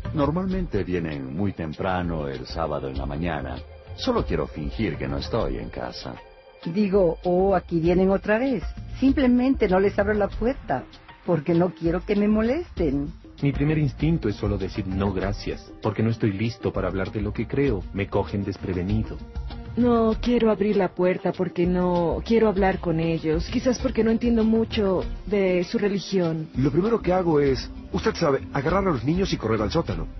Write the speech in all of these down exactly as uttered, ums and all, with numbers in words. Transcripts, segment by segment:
Normalmente vienen muy temprano el sábado en la mañana. Solo quiero fingir que no estoy en casa. Digo, oh, aquí vienen otra vez. Simplemente no les abro la puerta, porque no quiero que me molesten. Mi primer instinto es solo decir no gracias, porque no estoy listo para hablar de lo que creo. Me cogen desprevenido. No quiero abrir la puerta porque no quiero hablar con ellos. Quizás porque no entiendo mucho de su religión. Lo primero que hago es, usted sabe, agarrar a los niños y correr al sótano.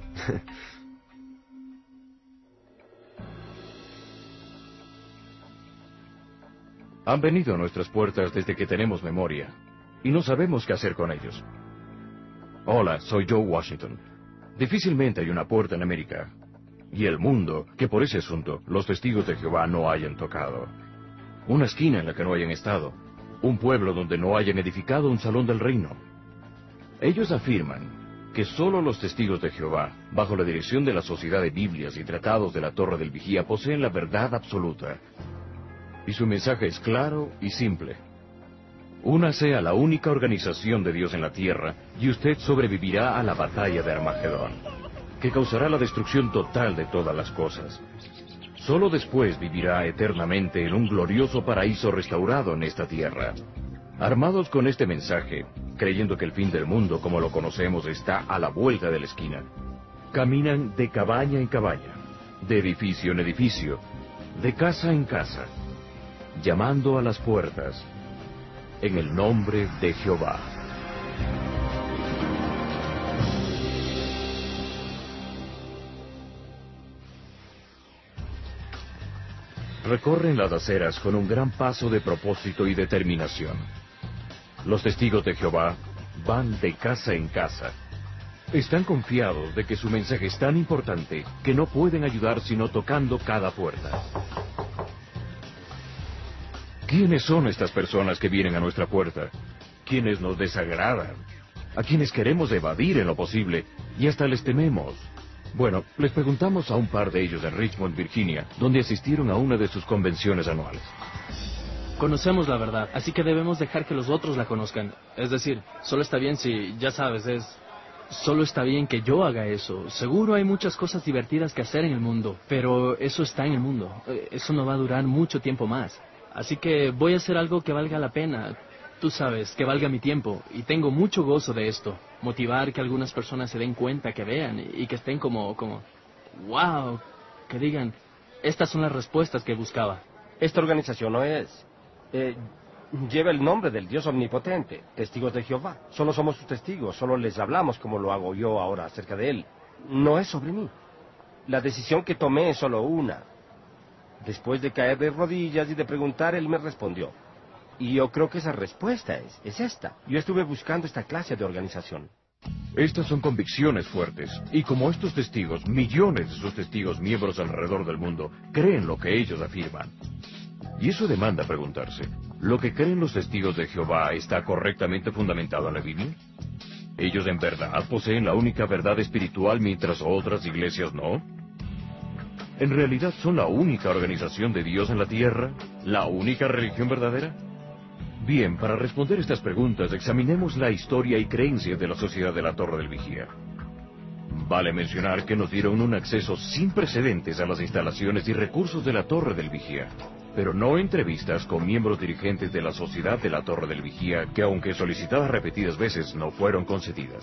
Han venido a nuestras puertas desde que tenemos memoria, y no sabemos qué hacer con ellos. Hola, soy Joe Washington. Difícilmente hay una puerta en América y el mundo que por ese asunto los testigos de Jehová no hayan tocado. Una esquina en la que no hayan estado. Un pueblo donde no hayan edificado un salón del reino. Ellos afirman que solo los testigos de Jehová, bajo la dirección de la Sociedad de Biblias y Tratados de la Torre del Vigía, poseen la verdad absoluta. Y su mensaje es claro y simple. Únase a la única organización de Dios en la tierra y usted sobrevivirá a la batalla de Armagedón, que causará la destrucción total de todas las cosas. Solo después vivirá eternamente en un glorioso paraíso restaurado en esta tierra. Armados con este mensaje, creyendo que el fin del mundo como lo conocemos está a la vuelta de la esquina, caminan de cabaña en cabaña, de edificio en edificio, de casa en casa, llamando a las puertas, en el nombre de Jehová. Recorren las aceras con un gran paso de propósito y determinación. Los testigos de Jehová van de casa en casa. Están confiados de que su mensaje es tan importante que no pueden ayudar sino tocando cada puerta. ¿Quiénes son estas personas que vienen a nuestra puerta? ¿Quiénes nos desagradan? ¿A quienes queremos evadir en lo posible y hasta les tememos? Bueno, les preguntamos a un par de ellos en Richmond, Virginia, donde asistieron a una de sus convenciones anuales. Conocemos la verdad, así que debemos dejar que los otros la conozcan. Es decir, solo está bien si, ya sabes, es... Solo está bien que yo haga eso. Seguro hay muchas cosas divertidas que hacer en el mundo, pero eso está en el mundo. Eso no va a durar mucho tiempo más. Así que voy a hacer algo que valga la pena. Tú sabes, que valga mi tiempo. Y tengo mucho gozo de esto. Motivar que algunas personas se den cuenta, que vean, y que estén como, como... ¡Wow! Que digan, estas son las respuestas que buscaba. Esta organización no es... Eh, lleva el nombre del Dios Omnipotente, Testigos de Jehová. Solo somos sus testigos, solo les hablamos como lo hago yo ahora acerca de él. No es sobre mí. La decisión que tomé es solo una. Después de caer de rodillas y de preguntar, él me respondió. Y yo creo que esa respuesta es, es esta. Yo estuve buscando esta clase de organización. Estas son convicciones fuertes, y como estos testigos, millones de sus testigos miembros alrededor del mundo creen lo que ellos afirman. Y eso demanda preguntarse, ¿lo que creen los testigos de Jehová está correctamente fundamentado en la Biblia? ¿Ellos en verdad poseen la única verdad espiritual mientras otras iglesias no? ¿En realidad son la única organización de Dios en la tierra? ¿La única religión verdadera? Bien, para responder estas preguntas, examinemos la historia y creencias de la Sociedad de la Torre del Vigía. Vale mencionar que nos dieron un acceso sin precedentes a las instalaciones y recursos de la Torre del Vigía, pero no entrevistas con miembros dirigentes de la Sociedad de la Torre del Vigía que, aunque solicitadas repetidas veces, no fueron concedidas.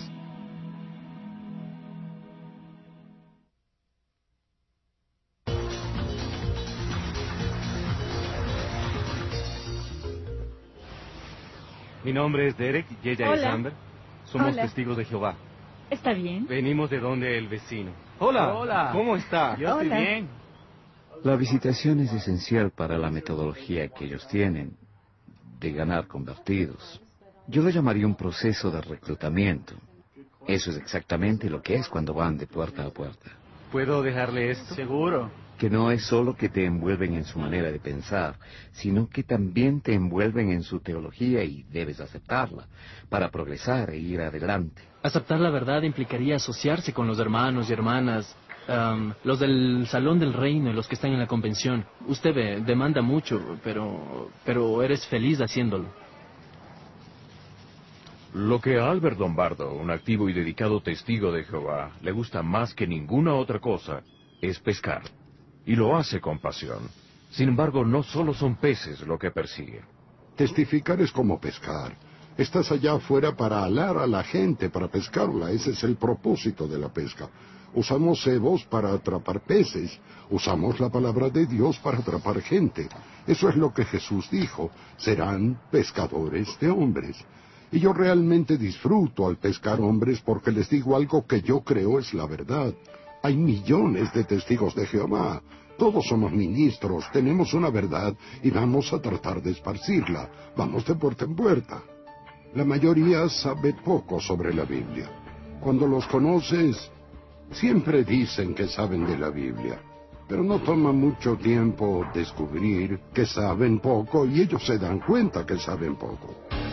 Mi nombre es Derek, y ella es Hola. Amber. Somos Hola. testigos de Jehová. Está bien. Venimos de donde el vecino. Hola. Hola. ¿Cómo está? Yo estoy Hola. bien. La visitación es esencial para la metodología que ellos tienen de ganar convertidos. Yo lo llamaría un proceso de reclutamiento. Eso es exactamente lo que es cuando van de puerta a puerta. ¿Puedo dejarle esto? Seguro. Que no es solo que te envuelven en su manera de pensar, sino que también te envuelven en su teología y debes aceptarla para progresar e ir adelante. Aceptar la verdad implicaría asociarse con los hermanos y hermanas, um, los del Salón del Reino y los que están en la convención. Usted ve, demanda mucho, pero, pero eres feliz haciéndolo. Lo que a Albert Lombardo, un activo y dedicado testigo de Jehová, le gusta más que ninguna otra cosa, es pescar. Y lo hace con pasión. Sin embargo, no solo son peces lo que persigue. Testificar es como pescar. Estás allá afuera para alar a la gente, para pescarla. Ese es el propósito de la pesca. Usamos cebos para atrapar peces. Usamos la palabra de Dios para atrapar gente. Eso es lo que Jesús dijo. Serán pescadores de hombres. Y yo realmente disfruto al pescar hombres porque les digo algo que yo creo es la verdad. Hay millones de testigos de Jehová. Todos somos ministros, tenemos una verdad y vamos a tratar de esparcirla. Vamos de puerta en puerta. La mayoría sabe poco sobre la Biblia. Cuando los conoces, siempre dicen que saben de la Biblia. Pero no toma mucho tiempo descubrir que saben poco y ellos se dan cuenta que saben poco.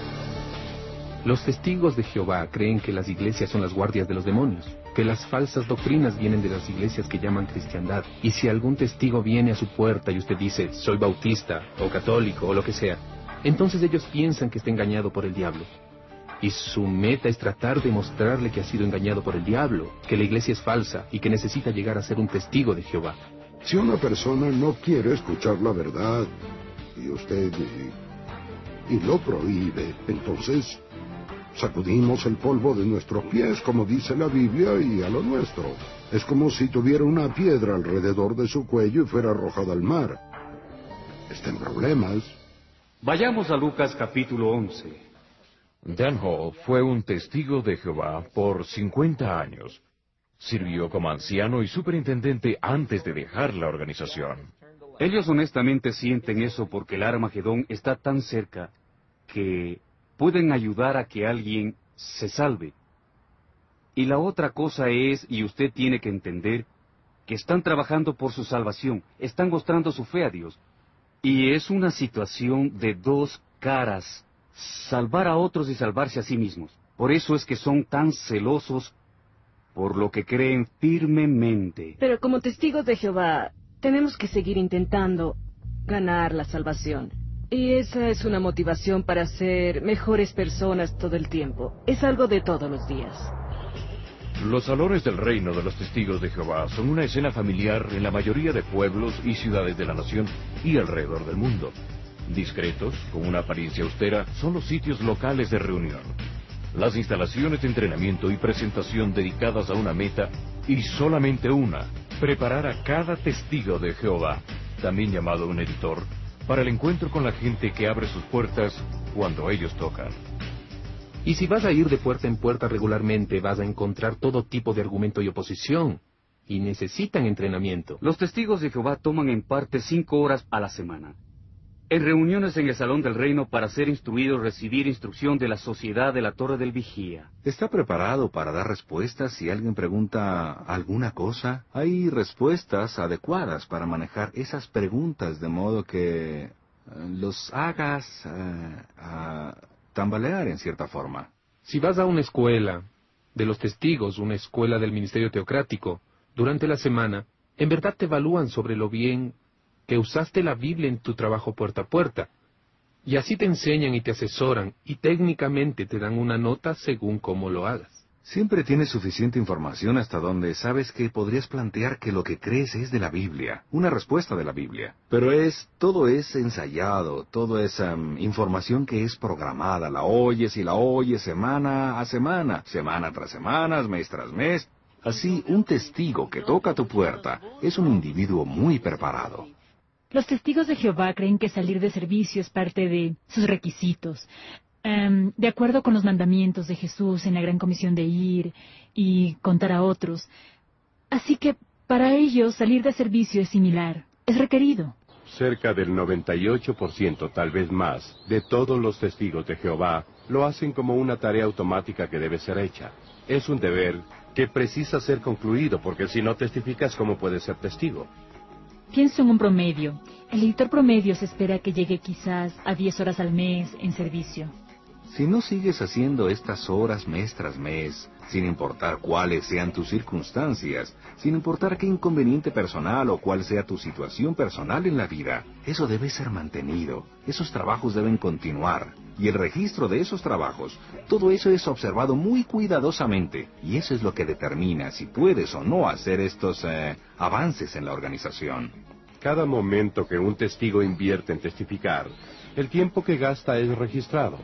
Los testigos de Jehová creen que las iglesias son las guardias de los demonios, que las falsas doctrinas vienen de las iglesias que llaman cristiandad. Y si algún testigo viene a su puerta y usted dice, soy bautista, o católico, o lo que sea, entonces ellos piensan que está engañado por el diablo. Y su meta es tratar de mostrarle que ha sido engañado por el diablo, que la iglesia es falsa y que necesita llegar a ser un testigo de Jehová. Si una persona no quiere escuchar la verdad, y usted y, y lo prohíbe, entonces sacudimos el polvo de nuestros pies, como dice la Biblia, y a lo nuestro. Es como si tuviera una piedra alrededor de su cuello y fuera arrojada al mar. Está en problemas. Vayamos a Lucas capítulo once. Dan Hall fue un testigo de Jehová por cincuenta años. Sirvió como anciano y superintendente antes de dejar la organización. Ellos honestamente sienten eso porque el Armagedón está tan cerca que pueden ayudar a que alguien se salve. Y la otra cosa es, y usted tiene que entender, que están trabajando por su salvación, están mostrando su fe a Dios. Y es una situación de dos caras, salvar a otros y salvarse a sí mismos. Por eso es que son tan celosos por lo que creen firmemente. Pero como testigos de Jehová, tenemos que seguir intentando ganar la salvación. Y esa es una motivación para ser mejores personas todo el tiempo. Es algo de todos los días. Los salones del reino de los testigos de Jehová son una escena familiar en la mayoría de pueblos y ciudades de la nación y alrededor del mundo. Discretos, con una apariencia austera, son los sitios locales de reunión. Las instalaciones de entrenamiento y presentación dedicadas a una meta, y solamente una, preparar a cada testigo de Jehová, también llamado un editor, para el encuentro con la gente que abre sus puertas cuando ellos tocan. Y si vas a ir de puerta en puerta regularmente, vas a encontrar todo tipo de argumento y oposición. Y necesitan entrenamiento. Los testigos de Jehová toman en parte cinco horas a la semana, en reuniones en el Salón del Reino para ser instruidos, recibir instrucción de la Sociedad de la Torre del Vigía. ¿Está preparado para dar respuestas si alguien pregunta alguna cosa? Hay respuestas adecuadas para manejar esas preguntas de modo que uh, los hagas uh, uh, tambalear en cierta forma. Si vas a una escuela de los testigos, una escuela del ministerio teocrático, durante la semana, en verdad te evalúan sobre lo bien que usaste la Biblia en tu trabajo puerta a puerta. Y así te enseñan y te asesoran, y técnicamente te dan una nota según cómo lo hagas. Siempre tienes suficiente información hasta donde sabes que podrías plantear que lo que crees es de la Biblia, una respuesta de la Biblia. Pero es, todo es ensayado, todo es um, información que es programada, la oyes y la oyes semana a semana, semana tras semana, mes tras mes. Así, un testigo que toca tu puerta es un individuo muy preparado. Los testigos de Jehová creen que salir de servicio es parte de sus requisitos. Um, de acuerdo con los mandamientos de Jesús en la Gran Comisión de ir y contar a otros. Así que para ellos salir de servicio es similar, es requerido. Cerca del noventa y ocho por ciento, tal vez más, de todos los testigos de Jehová lo hacen como una tarea automática que debe ser hecha. Es un deber que precisa ser concluido, porque si no testificas, ¿cómo puedes ser testigo? Pienso en un promedio. El editor promedio se espera que llegue quizás a diez horas al mes en servicio. Si no sigues haciendo estas horas mes tras mes, sin importar cuáles sean tus circunstancias, sin importar qué inconveniente personal o cuál sea tu situación personal en la vida, eso debe ser mantenido, esos trabajos deben continuar, y el registro de esos trabajos, todo eso es observado muy cuidadosamente, y eso es lo que determina si puedes o no hacer estos eh, avances en la organización. Cada momento que un testigo invierte en testificar, el tiempo que gasta es registrado.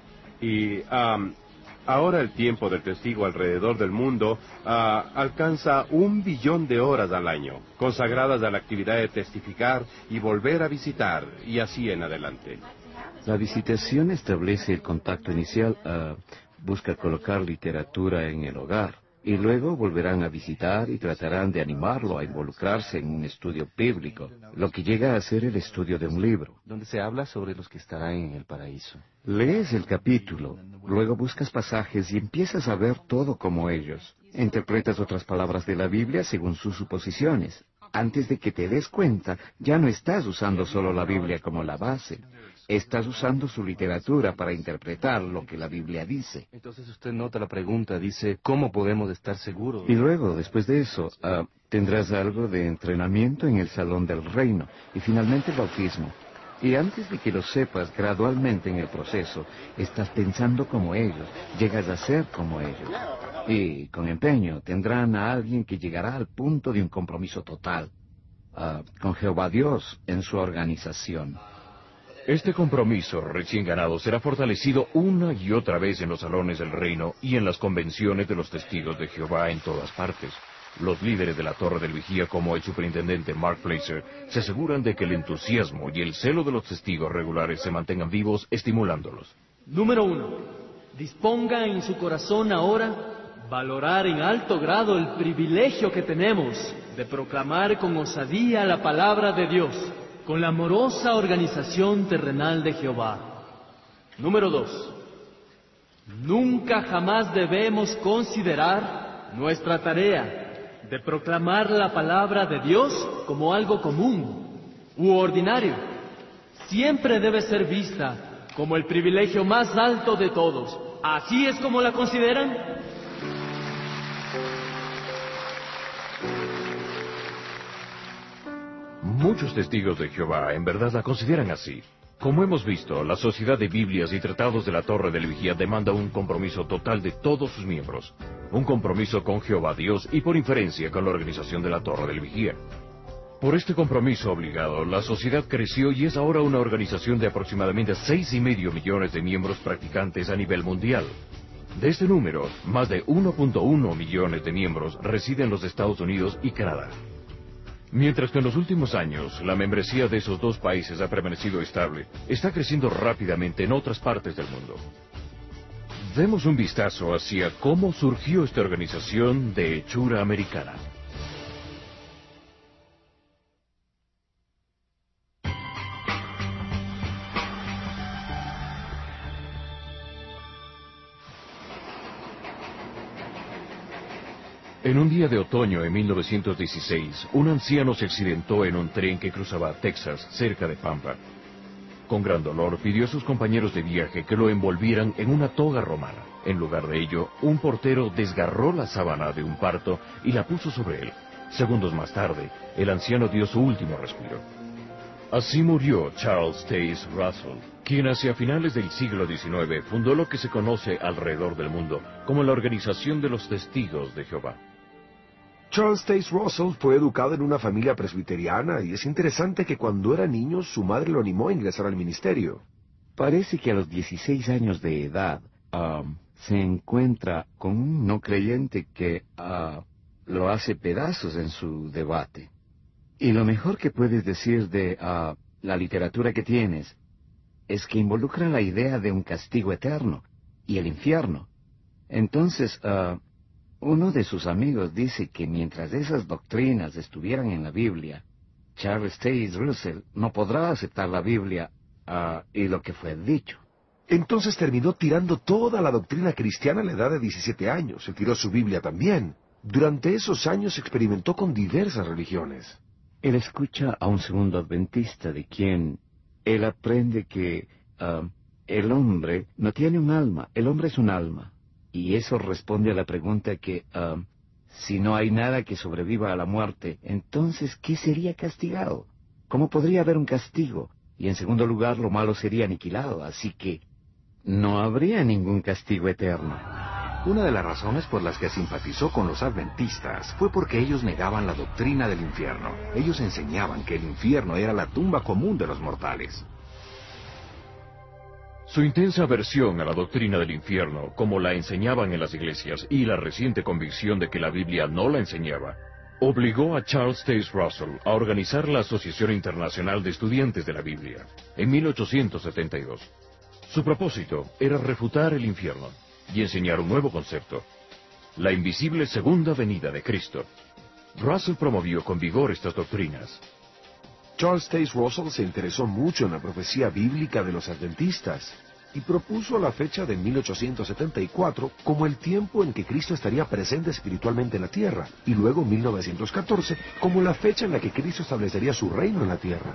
Y um, ahora el tiempo del testigo alrededor del mundo uh, alcanza un billón de horas al año, consagradas a la actividad de testificar y volver a visitar, y así en adelante. La visitación establece el contacto inicial, uh, busca colocar literatura en el hogar, y luego volverán a visitar y tratarán de animarlo a involucrarse en un estudio bíblico, lo que llega a ser el estudio de un libro. Donde se habla sobre los que estarán en el paraíso. Lees el capítulo, luego buscas pasajes y empiezas a ver todo como ellos. Interpretas otras palabras de la Biblia según sus suposiciones. Antes de que te des cuenta, ya no estás usando solo la Biblia como la base. Estás usando su literatura para interpretar lo que la Biblia dice. Entonces usted nota la pregunta, dice, ¿cómo podemos estar seguros? Y luego, después de eso, uh, tendrás algo de entrenamiento en el Salón del Reino y finalmente el bautismo. Y antes de que lo sepas, gradualmente en el proceso, estás pensando como ellos, llegas a ser como ellos. Y con empeño tendrán a alguien que llegará al punto de un compromiso total, uh, con Jehová Dios en su organización. Este compromiso recién ganado será fortalecido una y otra vez en los salones del reino y en las convenciones de los testigos de Jehová en todas partes. Los líderes de la Torre del Vigía, como el superintendente Mark Placer, se aseguran de que el entusiasmo y el celo de los testigos regulares se mantengan vivos, estimulándolos. Número uno. Disponga en su corazón ahora valorar en alto grado el privilegio que tenemos de proclamar con osadía la palabra de Dios, con la amorosa organización terrenal de Jehová. Número dos. Nunca jamás debemos considerar nuestra tarea de proclamar la palabra de Dios como algo común u ordinario. Siempre debe ser vista como el privilegio más alto de todos. ¿Así es como la consideran? Muchos testigos de Jehová en verdad la consideran así. Como hemos visto, la Sociedad de Biblias y Tratados de la Torre del Vigía demanda un compromiso total de todos sus miembros. Un compromiso con Jehová Dios y por inferencia con la organización de la Torre del Vigía. Por este compromiso obligado, la sociedad creció y es ahora una organización de aproximadamente seis y medio millones de miembros practicantes a nivel mundial. De este número, más de uno punto uno millones de miembros residen en los Estados Unidos y Canadá. Mientras que en los últimos años la membresía de esos dos países ha permanecido estable, está creciendo rápidamente en otras partes del mundo. Demos un vistazo hacia cómo surgió esta organización de hechura americana. En un día de otoño en mil novecientos dieciséis, un anciano se accidentó en un tren que cruzaba Texas, cerca de Pampa. Con gran dolor pidió a sus compañeros de viaje que lo envolvieran en una toga romana. En lugar de ello, un portero desgarró la sábana de un parto y la puso sobre él. Segundos más tarde, el anciano dio su último respiro. Así murió Charles Taze Russell, quien hacia finales del siglo diecinueve fundó lo que se conoce alrededor del mundo como la Organización de los Testigos de Jehová. Charles Taze Russell fue educado en una familia presbiteriana y es interesante que cuando era niño su madre lo animó a ingresar al ministerio. Parece que a los dieciséis años de edad um, se encuentra con un no creyente que uh, lo hace pedazos en su debate. Y lo mejor que puedes decir de uh, la literatura que tienes es que involucra la idea de un castigo eterno y el infierno. Entonces, uh, uno de sus amigos dice que mientras esas doctrinas estuvieran en la Biblia, Charles Taze Russell no podrá aceptar la Biblia uh, y lo que fue dicho. Entonces terminó tirando toda la doctrina cristiana a la edad de diecisiete años. Se tiró su Biblia también. Durante esos años experimentó con diversas religiones. Él escucha a un segundo adventista de quien él aprende que uh, el hombre no tiene un alma, el hombre es un alma. Y eso responde a la pregunta que, uh, si no hay nada que sobreviva a la muerte, entonces, ¿qué sería castigado? ¿Cómo podría haber un castigo? Y en segundo lugar, lo malo sería aniquilado, así que no habría ningún castigo eterno. Una de las razones por las que simpatizó con los adventistas fue porque ellos negaban la doctrina del infierno. Ellos enseñaban que el infierno era la tumba común de los mortales. Su intensa aversión a la doctrina del infierno, como la enseñaban en las iglesias, y la reciente convicción de que la Biblia no la enseñaba, obligó a Charles Taze Russell a organizar la Asociación Internacional de Estudiantes de la Biblia, en mil ochocientos setenta y dos. Su propósito era refutar el infierno y enseñar un nuevo concepto, la invisible segunda venida de Cristo. Russell promovió con vigor estas doctrinas. Charles Taze Russell se interesó mucho en la profecía bíblica de los adventistas y propuso la fecha de mil ochocientos setenta y cuatro como el tiempo en que Cristo estaría presente espiritualmente en la tierra, y luego mil novecientos catorce como la fecha en la que Cristo establecería su reino en la tierra.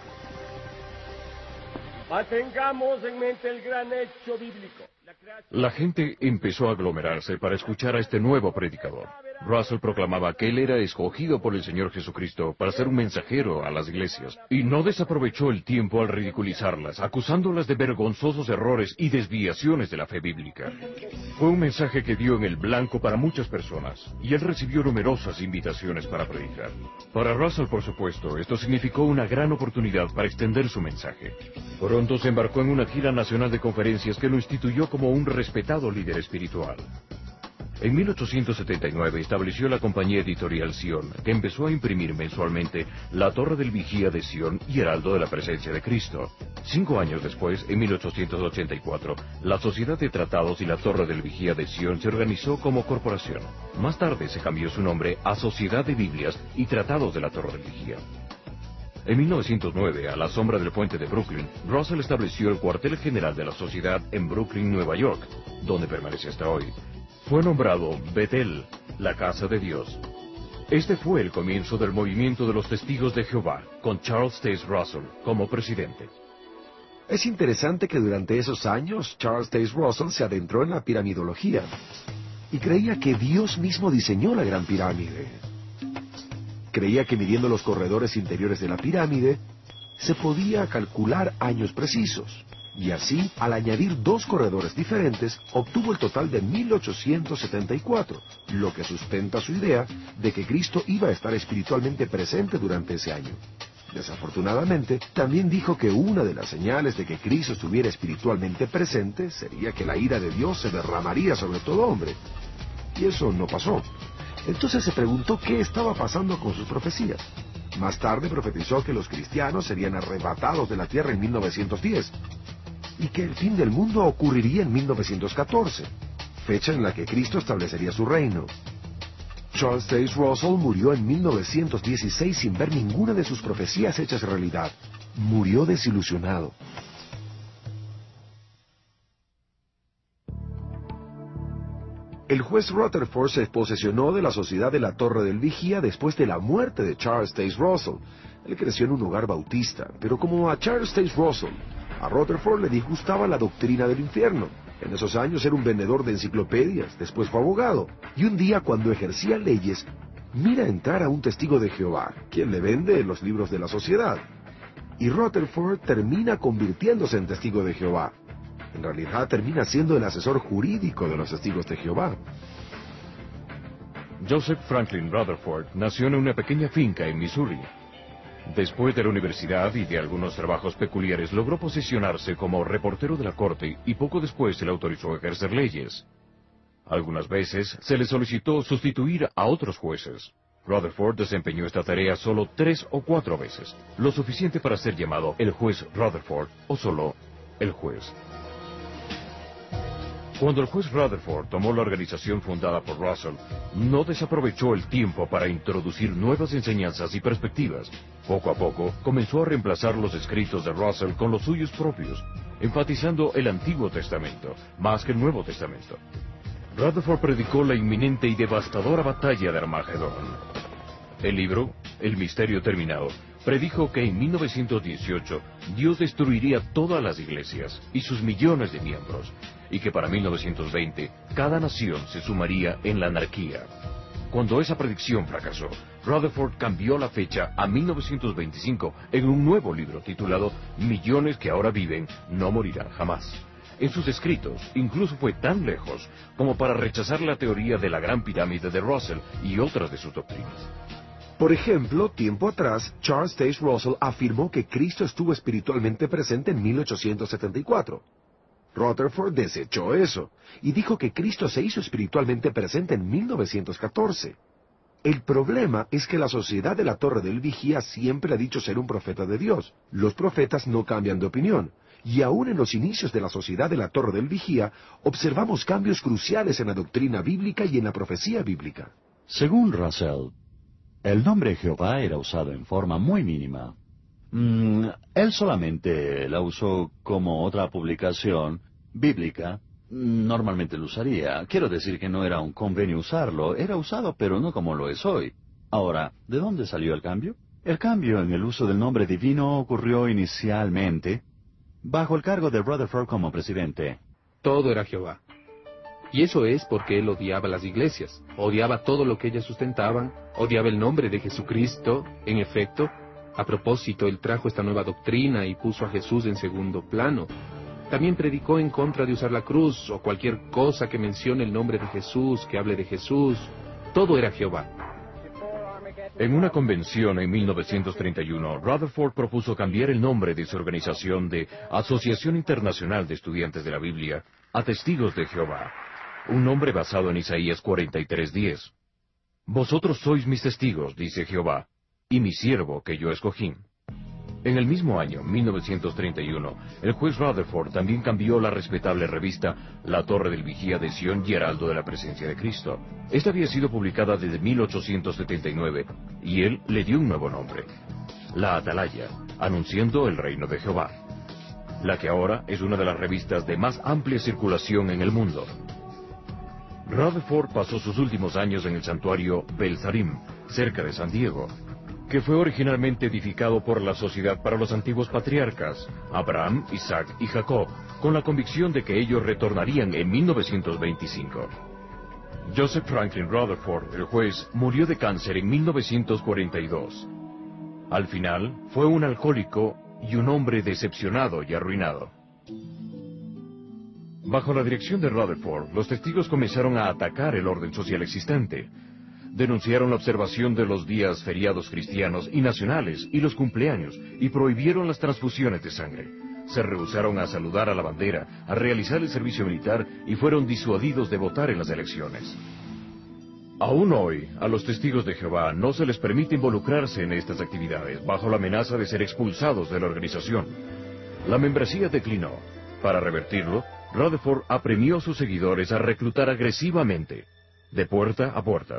Mantengamos en mente el gran hecho bíblico. La gente empezó a aglomerarse para escuchar a este nuevo predicador. Russell proclamaba que él era escogido por el Señor Jesucristo para ser un mensajero a las iglesias, y no desaprovechó el tiempo al ridiculizarlas, acusándolas de vergonzosos errores y desviaciones de la fe bíblica. Fue un mensaje que dio en el blanco para muchas personas, y él recibió numerosas invitaciones para predicar. Para Russell, por supuesto, esto significó una gran oportunidad para extender su mensaje. Pronto se embarcó en una gira nacional de conferencias que lo instituyó como un respetado líder espiritual. En mil ochocientos setenta y nueve estableció la compañía editorial Sion, que empezó a imprimir mensualmente La Torre del Vigía de Sion y Heraldo de la Presencia de Cristo. Cinco años después, en mil ochocientos ochenta y cuatro, la Sociedad de Tratados y la Torre del Vigía de Sion se organizó como corporación. Más tarde se cambió su nombre a Sociedad de Biblias y Tratados de la Torre del Vigía. En mil novecientos nueve, a la sombra del puente de Brooklyn, Russell estableció el cuartel general de la sociedad en Brooklyn, Nueva York, donde permanece hasta hoy. Fue nombrado Betel, la casa de Dios. Este fue el comienzo del movimiento de los Testigos de Jehová, con Charles Taze Russell como presidente. Es interesante que durante esos años Charles Taze Russell se adentró en la piramidología y creía que Dios mismo diseñó la Gran Pirámide. Creía que midiendo los corredores interiores de la pirámide se podía calcular años precisos. Y así, al añadir dos corredores diferentes, obtuvo el total de mil ochocientos setenta y cuatro, lo que sustenta su idea de que Cristo iba a estar espiritualmente presente durante ese año. Desafortunadamente, también dijo que una de las señales de que Cristo estuviera espiritualmente presente sería que la ira de Dios se derramaría sobre todo hombre. Y eso no pasó. Entonces se preguntó qué estaba pasando con sus profecías. Más tarde profetizó que los cristianos serían arrebatados de la tierra en mil novecientos diez. Y que el fin del mundo ocurriría en mil novecientos catorce, fecha en la que Cristo establecería su reino. Charles Taze Russell murió en mil novecientos dieciséis sin ver ninguna de sus profecías hechas realidad. Murió desilusionado. El juez Rutherford se posesionó de la Sociedad de la Torre del Vigía después de la muerte de Charles Taze Russell. Él creció en un hogar bautista, pero como a Charles Taze Russell, a Rutherford le disgustaba la doctrina del infierno. En esos años era un vendedor de enciclopedias, después fue abogado, y un día cuando ejercía leyes, mira entrar a un testigo de Jehová, quien le vende los libros de la sociedad. Y Rutherford termina convirtiéndose en testigo de Jehová. En realidad termina siendo el asesor jurídico de los testigos de Jehová. Joseph Franklin Rutherford nació en una pequeña finca en Missouri. Después de la universidad y de algunos trabajos peculiares, logró posicionarse como reportero de la corte y poco después se le autorizó a ejercer leyes. Algunas veces se le solicitó sustituir a otros jueces. Rutherford desempeñó esta tarea solo tres o cuatro veces, lo suficiente para ser llamado el juez Rutherford o solo el juez. Cuando el juez Rutherford tomó la organización fundada por Russell, no desaprovechó el tiempo para introducir nuevas enseñanzas y perspectivas. Poco a poco, comenzó a reemplazar los escritos de Russell con los suyos propios, enfatizando el Antiguo Testamento, más que el Nuevo Testamento. Rutherford predicó la inminente y devastadora batalla de Armagedón. El libro, El Misterio Terminado, predijo que en mil novecientos dieciocho Dios destruiría todas las iglesias y sus millones de miembros, y que para mil novecientos veinte cada nación se sumaría en la anarquía. Cuando esa predicción fracasó, Rutherford cambió la fecha a mil novecientos veinticinco en un nuevo libro titulado Millones que ahora viven no morirán jamás. En sus escritos, incluso fue tan lejos como para rechazar la teoría de la Gran Pirámide de Russell y otras de sus doctrinas. Por ejemplo, tiempo atrás, Charles Taze Russell afirmó que Cristo estuvo espiritualmente presente en mil ochocientos setenta y cuatro. Rutherford desechó eso y dijo que Cristo se hizo espiritualmente presente en mil novecientos catorce. El problema es que la sociedad de la Torre del Vigía siempre ha dicho ser un profeta de Dios. Los profetas no cambian de opinión. Y aún en los inicios de la sociedad de la Torre del Vigía, observamos cambios cruciales en la doctrina bíblica y en la profecía bíblica. Según Russell, el nombre Jehová era usado en forma muy mínima. Mm, él solamente la usó como otra publicación bíblica. Normalmente lo usaría. Quiero decir que no era un convenio usarlo. Era usado, pero no como lo es hoy. Ahora, ¿de dónde salió el cambio? El cambio en el uso del nombre divino ocurrió inicialmente bajo el cargo de Rutherford como presidente. Todo era Jehová. Y eso es porque él odiaba las iglesias, odiaba todo lo que ellas sustentaban, odiaba el nombre de Jesucristo. En efecto, a propósito, él trajo esta nueva doctrina y puso a Jesús en segundo plano. También predicó en contra de usar la cruz o cualquier cosa que mencione el nombre de Jesús, que hable de Jesús. Todo era Jehová. En una convención en mil novecientos treinta y uno, Rutherford propuso cambiar el nombre de su organización de Asociación Internacional de Estudiantes de la Biblia a Testigos de Jehová, un nombre basado en Isaías cuarenta y tres diez. Vosotros sois mis testigos, dice Jehová, y mi siervo que yo escogí. En el mismo año, mil novecientos treinta y uno, el juez Rutherford también cambió la respetable revista La Torre del Vigía de Sion y Heraldo de la Presencia de Cristo. Esta había sido publicada desde mil ochocientos setenta y nueve, y él le dio un nuevo nombre, La Atalaya, anunciando el reino de Jehová, la que ahora es una de las revistas de más amplia circulación en el mundo. Rutherford pasó sus últimos años en el santuario Belzarim, cerca de San Diego, que fue originalmente edificado por la Sociedad para los Antiguos Patriarcas, Abraham, Isaac y Jacob, con la convicción de que ellos retornarían en mil novecientos veinticinco. Joseph Franklin Rutherford, el juez, murió de cáncer en mil novecientos cuarenta y dos. Al final, fue un alcohólico y un hombre decepcionado y arruinado. Bajo la dirección de Rutherford, los testigos comenzaron a atacar el orden social existente. Denunciaron la observación de los días feriados cristianos y nacionales y los cumpleaños, y prohibieron las transfusiones de sangre. Se rehusaron a saludar a la bandera, a realizar el servicio militar y fueron disuadidos de votar en las elecciones. Aún hoy, a los testigos de Jehová no se les permite involucrarse en estas actividades, bajo la amenaza de ser expulsados de la organización. La membresía declinó. Para revertirlo, Rutherford apremió a sus seguidores a reclutar agresivamente, de puerta a puerta.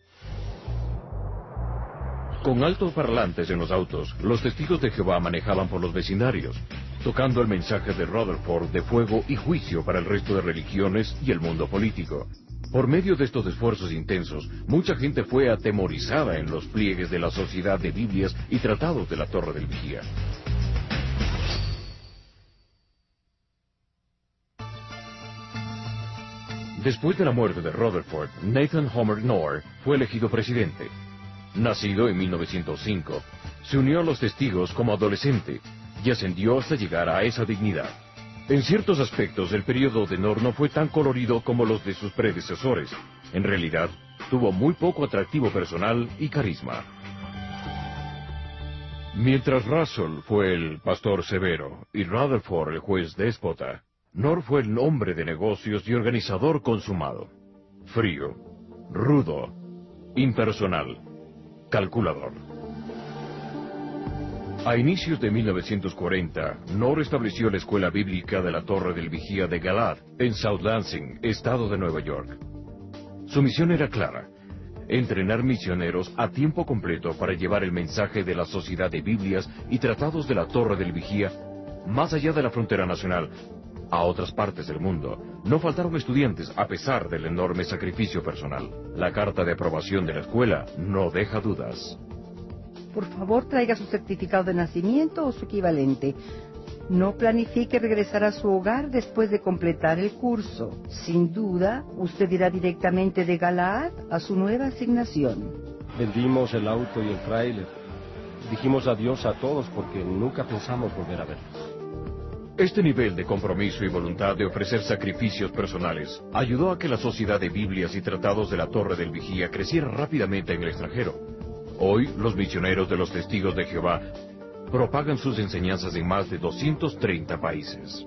Con altoparlantes en los autos, los testigos de Jehová manejaban por los vecindarios, tocando el mensaje de Rutherford de fuego y juicio para el resto de religiones y el mundo político. Por medio de estos esfuerzos intensos, mucha gente fue atemorizada en los pliegues de la Sociedad de Biblias y Tratados de la Torre del Vigía. Después de la muerte de Rutherford, Nathan Homer Knorr fue elegido presidente. Nacido en mil novecientos cinco, se unió a los testigos como adolescente y ascendió hasta llegar a esa dignidad. En ciertos aspectos, el periodo de Knorr no fue tan colorido como los de sus predecesores. En realidad, tuvo muy poco atractivo personal y carisma. Mientras Russell fue el pastor severo y Rutherford el juez déspota, Knorr fue el hombre de negocios y organizador consumado. Frío, rudo, impersonal, calculador. A inicios de mil novecientos cuarenta, Knorr estableció la Escuela Bíblica de la Torre del Vigía de Galad, en South Lansing, estado de Nueva York. Su misión era clara: entrenar misioneros a tiempo completo para llevar el mensaje de la Sociedad de Biblias y Tratados de la Torre del Vigía más allá de la frontera nacional, a otras partes del mundo. No faltaron estudiantes a pesar del enorme sacrificio personal. La carta de aprobación de la escuela no deja dudas. Por favor, traiga su certificado de nacimiento o su equivalente. No planifique regresar a su hogar después de completar el curso. Sin duda, usted irá directamente de Galaad a su nueva asignación. Vendimos el auto y el tráiler. Dijimos adiós a todos porque nunca pensamos volver a verlos. Este nivel de compromiso y voluntad de ofrecer sacrificios personales ayudó a que la Sociedad de Biblias y Tratados de la Torre del Vigía creciera rápidamente en el extranjero. Hoy, los misioneros de los Testigos de Jehová propagan sus enseñanzas en más de doscientos treinta países.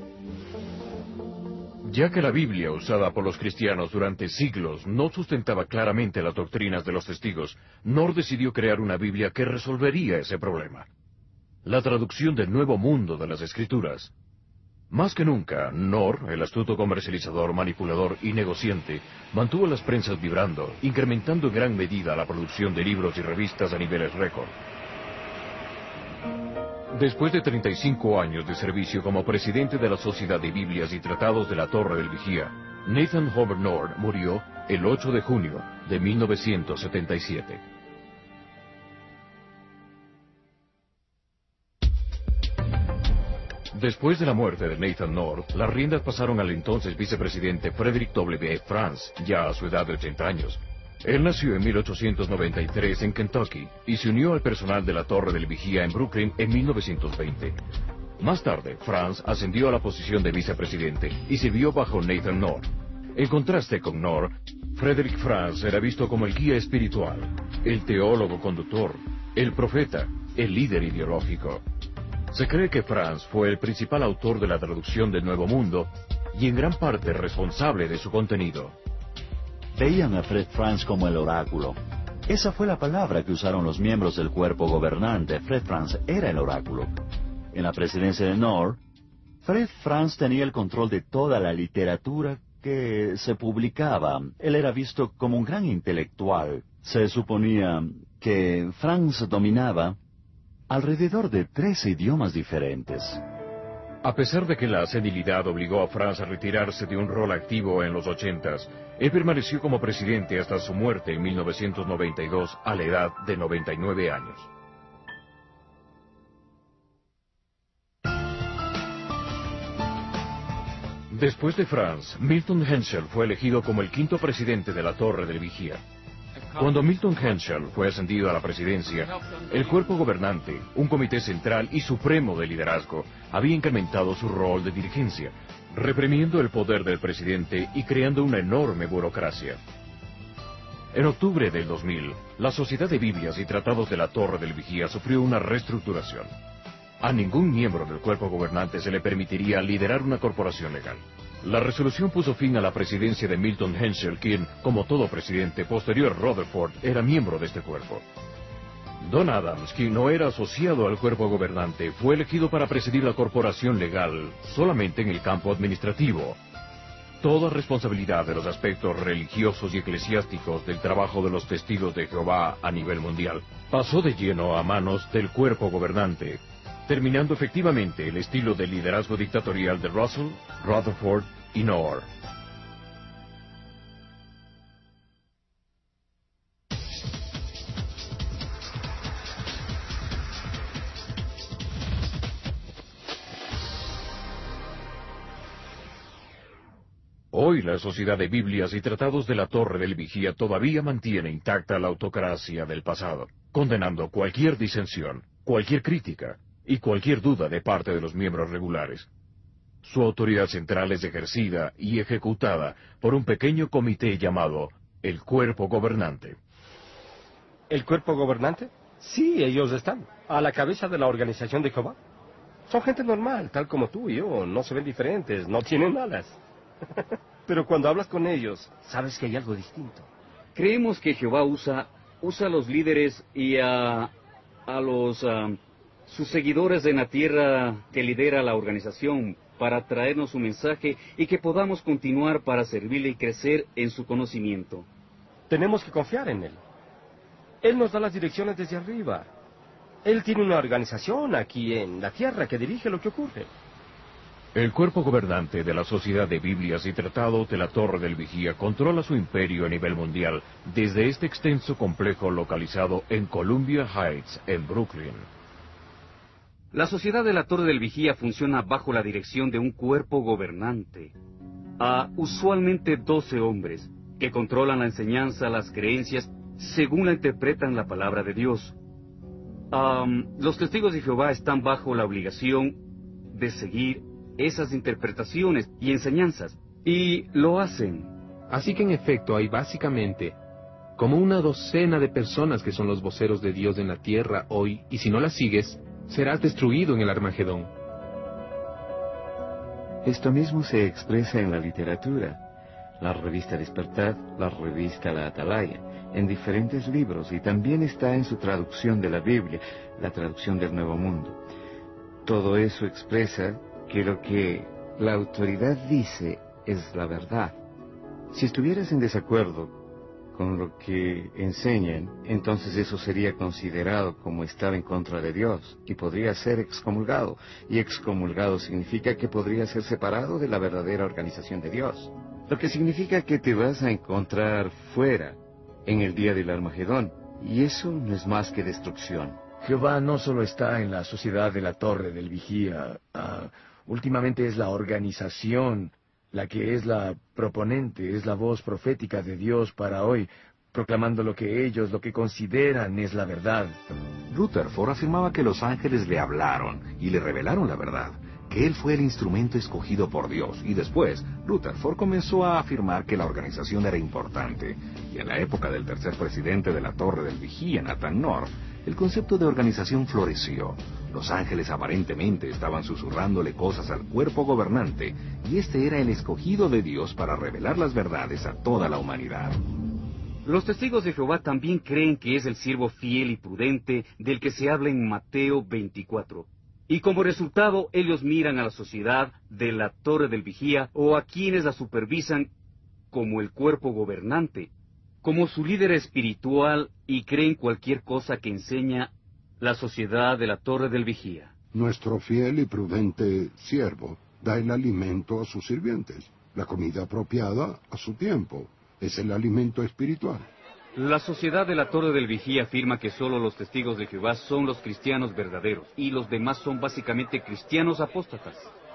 Ya que la Biblia usada por los cristianos durante siglos no sustentaba claramente las doctrinas de los testigos, Knorr decidió crear una Biblia que resolvería ese problema. La traducción del Nuevo Mundo de las Escrituras. Más que nunca, Knorr, el astuto comercializador, manipulador y negociante, mantuvo las prensas vibrando, incrementando en gran medida la producción de libros y revistas a niveles récord. Después de treinta y cinco años de servicio como presidente de la Sociedad de Biblias y Tratados de la Torre del Vigía, Nathan Hobart Knorr murió el ocho de junio de mil novecientos setenta y siete. Después de la muerte de Nathan Knorr, las riendas pasaron al entonces vicepresidente Frederick W. Franz, ya a su edad de ochenta años. Él nació en mil ochocientos noventa y tres en Kentucky y se unió al personal de la Torre del Vigía en Brooklyn en mil novecientos veinte. Más tarde, Franz ascendió a la posición de vicepresidente y sirvió bajo Nathan Knorr. En contraste con Knorr, Frederick Franz era visto como el guía espiritual, el teólogo conductor, el profeta, el líder ideológico. Se cree que Franz fue el principal autor de la traducción del Nuevo Mundo y en gran parte responsable de su contenido. Veían a Fred Franz como el oráculo. Esa fue la palabra que usaron los miembros del cuerpo gobernante. Fred Franz era el oráculo. En la presidencia de Knorr, Fred Franz tenía el control de toda la literatura que se publicaba. Él era visto como un gran intelectual. Se suponía que Franz dominaba alrededor de trece idiomas diferentes. A pesar de que la senilidad obligó a Franz a retirarse de un rol activo en los ochentas, él permaneció como presidente hasta su muerte en mil novecientos noventa y dos a la edad de noventa y nueve años. Después de Franz, Milton Henschel fue elegido como el quinto presidente de la Torre del Vigía. Cuando Milton Henschel fue ascendido a la presidencia, el cuerpo gobernante, un comité central y supremo de liderazgo, había incrementado su rol de dirigencia, reprimiendo el poder del presidente y creando una enorme burocracia. En octubre del dos mil, la Sociedad de Biblias y Tratados de la Torre del Vigía sufrió una reestructuración. A ningún miembro del cuerpo gobernante se le permitiría liderar una corporación legal. La resolución puso fin a la presidencia de Milton Henschel, quien, como todo presidente posterior a Rutherford, era miembro de este cuerpo. Don Adams, quien no era asociado al cuerpo gobernante, fue elegido para presidir la corporación legal solamente en el campo administrativo. Toda responsabilidad de los aspectos religiosos y eclesiásticos del trabajo de los testigos de Jehová a nivel mundial pasó de lleno a manos del cuerpo gobernante, terminando efectivamente el estilo de liderazgo dictatorial de Russell, Rutherford y Knorr. Hoy la Sociedad de Biblias y Tratados de la Torre del Vigía todavía mantiene intacta la autocracia del pasado, condenando cualquier disensión, cualquier crítica y cualquier duda de parte de los miembros regulares. Su autoridad central es ejercida y ejecutada por un pequeño comité llamado el Cuerpo Gobernante. ¿El Cuerpo Gobernante? Sí, ellos están a la cabeza de la Organización de Jehová. Son gente normal, tal como tú y yo. No se ven diferentes, no tienen alas. Pero cuando hablas con ellos, sabes que hay algo distinto. Creemos que Jehová usa, usa a los líderes y a, a los a, sus seguidores en la tierra que lidera la organización para traernos su mensaje y que podamos continuar para servirle y crecer en su conocimiento. Tenemos que confiar en Él. Él nos da las direcciones desde arriba. Él tiene una organización aquí en la tierra que dirige lo que ocurre. El cuerpo gobernante de la Sociedad de Biblias y Tratados de la Torre del Vigía controla su imperio a nivel mundial desde este extenso complejo localizado en Columbia Heights, en Brooklyn. La Sociedad de la Torre del Vigía funciona bajo la dirección de un cuerpo gobernante, a usualmente doce hombres, que controlan la enseñanza, las creencias, según la interpretan la palabra de Dios. Um, los testigos de Jehová están bajo la obligación de seguir esas interpretaciones y enseñanzas, y lo hacen. Así que en efecto hay básicamente como una docena de personas que son los voceros de Dios en la tierra hoy, y si no las sigues, serás destruido en el Armagedón. Esto mismo se expresa en la literatura. La revista Despertad, la revista La Atalaya, en diferentes libros, y también está en su traducción de la Biblia, la traducción del Nuevo Mundo. Todo eso expresa que lo que la autoridad dice es la verdad. Si estuvieras en desacuerdo con lo que enseñan, entonces eso sería considerado como estar en contra de Dios, y podría ser excomulgado, y excomulgado significa que podría ser separado de la verdadera organización de Dios, lo que significa que te vas a encontrar fuera en el día del Armagedón, y eso no es más que destrucción. Jehová no solo está en la Sociedad de la Torre del Vigía, uh, últimamente es la organización la que es la proponente, es la voz profética de Dios para hoy, proclamando lo que ellos, lo que consideran es la verdad. Rutherford afirmaba que los ángeles le hablaron y le revelaron la verdad, que él fue el instrumento escogido por Dios, y después Rutherford comenzó a afirmar que la organización era importante, y en la época del tercer presidente de la Torre del Vigía, Nathan North, el concepto de organización floreció. Los ángeles aparentemente estaban susurrándole cosas al cuerpo gobernante, y este era el escogido de Dios para revelar las verdades a toda la humanidad. Los testigos de Jehová también creen que es el siervo fiel y prudente del que se habla en Mateo veinticuatro. Y como resultado, ellos miran a la sociedad de la Torre del Vigía o a quienes la supervisan como el cuerpo gobernante, como su líder espiritual, y creen cualquier cosa que enseña la sociedad de la Torre del Vigía. Nuestro fiel y prudente siervo da el alimento a sus sirvientes, la comida apropiada a su tiempo. Es el alimento espiritual. La sociedad de la Torre del Vigía afirma que solo los testigos de Jehová son los cristianos verdaderos, y los demás son básicamente cristianos apóstatas.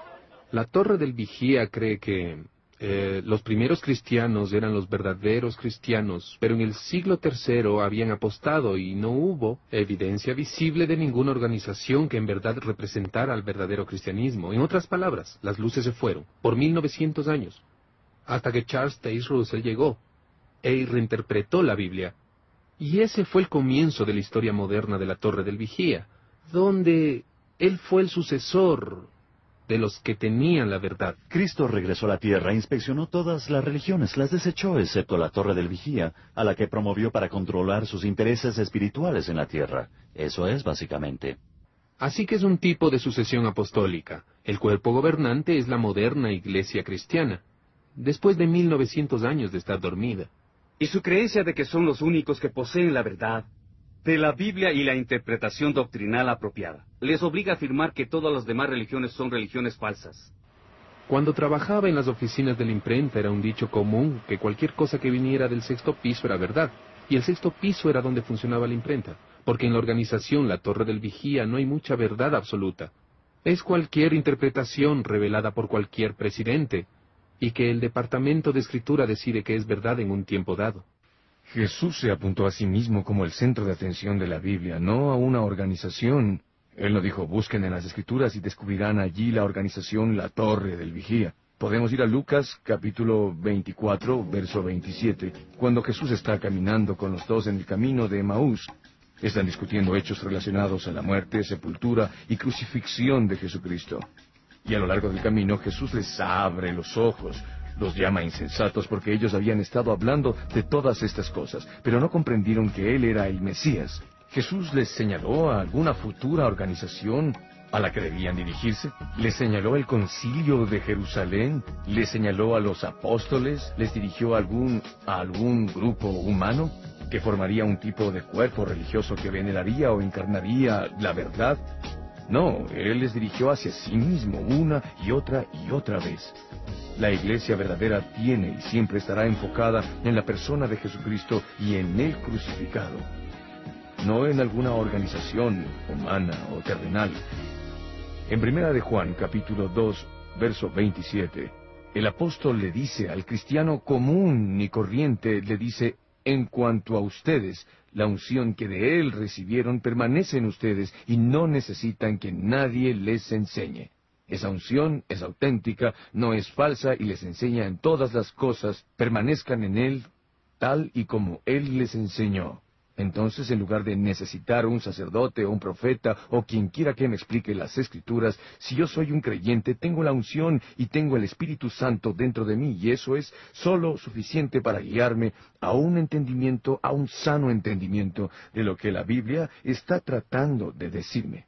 La Torre del Vigía cree que eh, los primeros cristianos eran los verdaderos cristianos, pero en el siglo tercero habían apostado y no hubo evidencia visible de ninguna organización que en verdad representara al verdadero cristianismo. En otras palabras, las luces se fueron por mil novecientos años, hasta que Charles Taze Russell llegó e reinterpretó la Biblia. Y ese fue el comienzo de la historia moderna de la Torre del Vigía, donde él fue el sucesor de los que tenían la verdad. Cristo regresó a la tierra e inspeccionó todas las religiones, las desechó excepto la Torre del Vigía, a la que promovió para controlar sus intereses espirituales en la tierra. Eso es básicamente. Así que es un tipo de sucesión apostólica. El cuerpo gobernante es la moderna iglesia cristiana, después de mil novecientos años de estar dormida. Y su creencia de que son los únicos que poseen la verdad de la Biblia y la interpretación doctrinal apropiada les obliga a afirmar que todas las demás religiones son religiones falsas. Cuando trabajaba en las oficinas de la imprenta era un dicho común que cualquier cosa que viniera del sexto piso era verdad, y el sexto piso era donde funcionaba la imprenta, porque en la organización La Torre del Vigía no hay mucha verdad absoluta. Es cualquier interpretación revelada por cualquier presidente, y que el departamento de escritura decide que es verdad en un tiempo dado. Jesús se apuntó a sí mismo como el centro de atención de la Biblia, no a una organización. Él no dijo, busquen en las Escrituras y descubrirán allí la organización La Torre del Vigía. Podemos ir a Lucas capítulo veinticuatro, verso veintisiete, cuando Jesús está caminando con los dos en el camino de Emaús. Están discutiendo hechos relacionados a la muerte, sepultura y crucifixión de Jesucristo. Y a lo largo del camino Jesús les abre los ojos, los llama insensatos porque ellos habían estado hablando de todas estas cosas, pero no comprendieron que Él era el Mesías. Jesús les señaló a alguna futura organización a la que debían dirigirse, les señaló el concilio de Jerusalén, les señaló a los apóstoles, les dirigió a algún, a algún grupo humano que formaría un tipo de cuerpo religioso que veneraría o encarnaría la verdad. No, Él les dirigió hacia sí mismo una y otra y otra vez. La iglesia verdadera tiene y siempre estará enfocada en la persona de Jesucristo y en Él crucificado, no en alguna organización humana o terrenal. En Primera de Juan, capítulo dos, verso veintisiete, el apóstol le dice al cristiano común y corriente, le dice: en cuanto a ustedes, la unción que de Él recibieron permanece en ustedes y no necesitan que nadie les enseñe. Esa unción es auténtica, no es falsa y les enseña en todas las cosas. Permanezcan en Él tal y como Él les enseñó. Entonces, en lugar de necesitar un sacerdote o un profeta o quien quiera que me explique las Escrituras, si yo soy un creyente, tengo la unción y tengo el Espíritu Santo dentro de mí, y eso es solo suficiente para guiarme a un entendimiento, a un sano entendimiento de lo que la Biblia está tratando de decirme.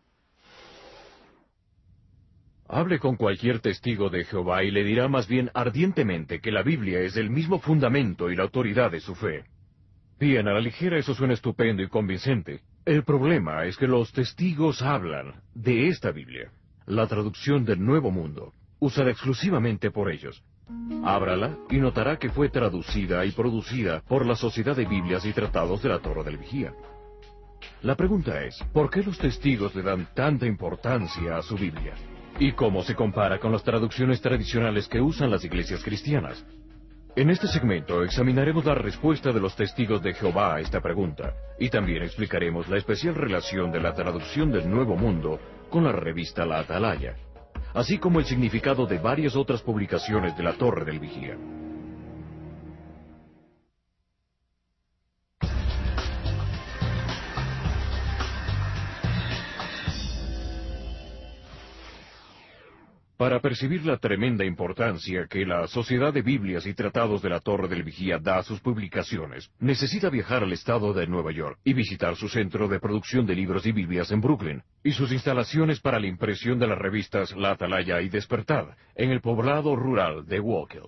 Hable con cualquier testigo de Jehová y le dirá más bien ardientemente que la Biblia es el mismo fundamento y la autoridad de su fe. Bien, a la ligera eso suena estupendo y convincente. El problema es que los testigos hablan de esta Biblia, la traducción del Nuevo Mundo, usada exclusivamente por ellos. Ábrala y notará que fue traducida y producida por la Sociedad de Biblias y Tratados de la Torre del Vigía. La pregunta es, ¿por qué los testigos le dan tanta importancia a su Biblia? ¿Y cómo se compara con las traducciones tradicionales que usan las iglesias cristianas? En este segmento examinaremos la respuesta de los testigos de Jehová a esta pregunta, y también explicaremos la especial relación de la traducción del Nuevo Mundo con la revista La Atalaya, así como el significado de varias otras publicaciones de la Torre del Vigía. Para percibir la tremenda importancia que la Sociedad de Biblias y Tratados de la Torre del Vigía da a sus publicaciones, necesita viajar al estado de Nueva York y visitar su centro de producción de libros y Biblias en Brooklyn, y sus instalaciones para la impresión de las revistas La Atalaya y Despertad, en el poblado rural de Wallkill.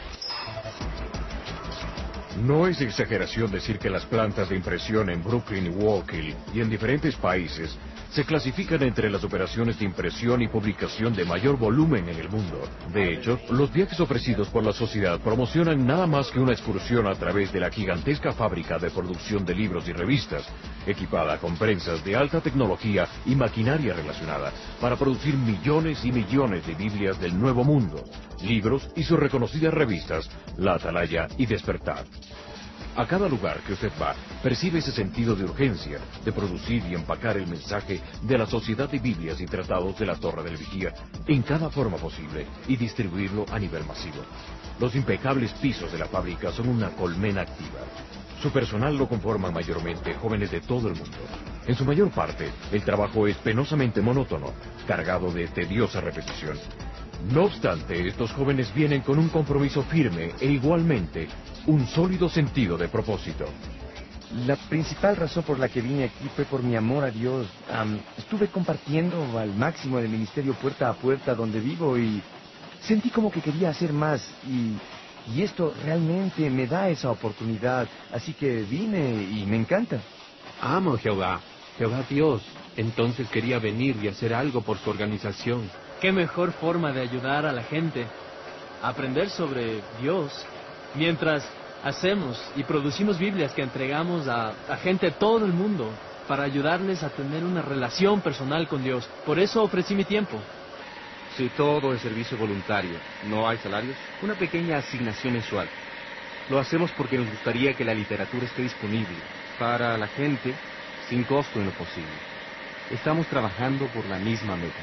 No es exageración decir que las plantas de impresión en Brooklyn y Wallkill y en diferentes países se clasifican entre las operaciones de impresión y publicación de mayor volumen en el mundo. De hecho, los viajes ofrecidos por la sociedad promocionan nada más que una excursión a través de la gigantesca fábrica de producción de libros y revistas, equipada con prensas de alta tecnología y maquinaria relacionada, para producir millones y millones de Biblias del Nuevo Mundo, libros y sus reconocidas revistas, La Atalaya y Despertad. A cada lugar que usted va, percibe ese sentido de urgencia de producir y empacar el mensaje de la Sociedad de Biblias y Tratados de la Torre del Vigía en cada forma posible y distribuirlo a nivel masivo. Los impecables pisos de la fábrica son una colmena activa. Su personal lo conforman mayormente jóvenes de todo el mundo. En su mayor parte, el trabajo es penosamente monótono, cargado de tediosa repetición. No obstante, estos jóvenes vienen con un compromiso firme e igualmente un sólido sentido de propósito. La principal razón por la que vine aquí fue por mi amor a Dios. Um, estuve compartiendo al máximo el ministerio puerta a puerta donde vivo y sentí como que quería hacer más y, y esto realmente me da esa oportunidad. Así que vine y me encanta. Amo a Jehová, Jehová Dios. Entonces quería venir y hacer algo por su organización. ¿Qué mejor forma de ayudar a la gente a aprender sobre Dios mientras hacemos y producimos Biblias que entregamos a, a gente de todo el mundo para ayudarles a tener una relación personal con Dios? Por eso ofrecí mi tiempo. Si todo es servicio voluntario, ¿no hay salarios? Una pequeña asignación mensual. Lo hacemos porque nos gustaría que la literatura esté disponible para la gente sin costo en lo posible. Estamos trabajando por la misma meta.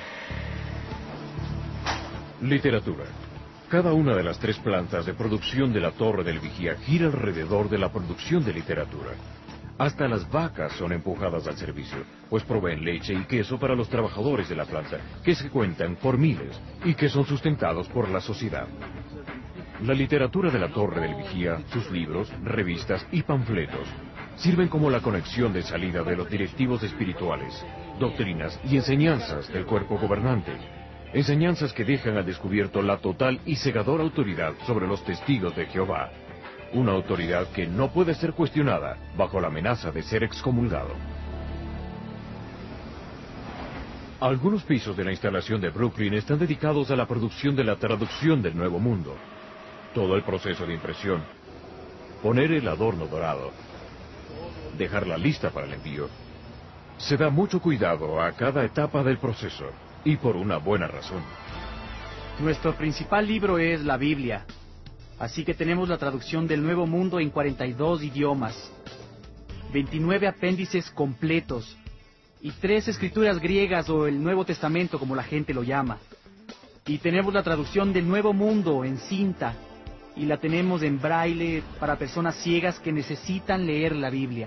Literatura. Cada una de las tres plantas de producción de la Torre del Vigía gira alrededor de la producción de literatura. Hasta las vacas son empujadas al servicio, pues proveen leche y queso para los trabajadores de la planta, que se cuentan por miles y que son sustentados por la sociedad. La literatura de la Torre del Vigía, sus libros, revistas y panfletos, sirven como la conexión de salida de los directivos espirituales, doctrinas y enseñanzas del cuerpo gobernante. Enseñanzas que dejan al descubierto la total y cegadora autoridad sobre los testigos de Jehová. Una autoridad que no puede ser cuestionada bajo la amenaza de ser excomulgado. Algunos pisos de la instalación de Brooklyn están dedicados a la producción de la traducción del Nuevo Mundo. Todo el proceso de impresión, poner el adorno dorado, dejarla lista para el envío. Se da mucho cuidado a cada etapa del proceso, y por una buena razón. Nuestro principal libro es la Biblia, así que tenemos la traducción del Nuevo Mundo en cuarenta y dos idiomas, veintinueve apéndices completos, y tres escrituras griegas o el Nuevo Testamento, como la gente lo llama. Y tenemos la traducción del Nuevo Mundo en cinta, y la tenemos en braille para personas ciegas que necesitan leer la Biblia.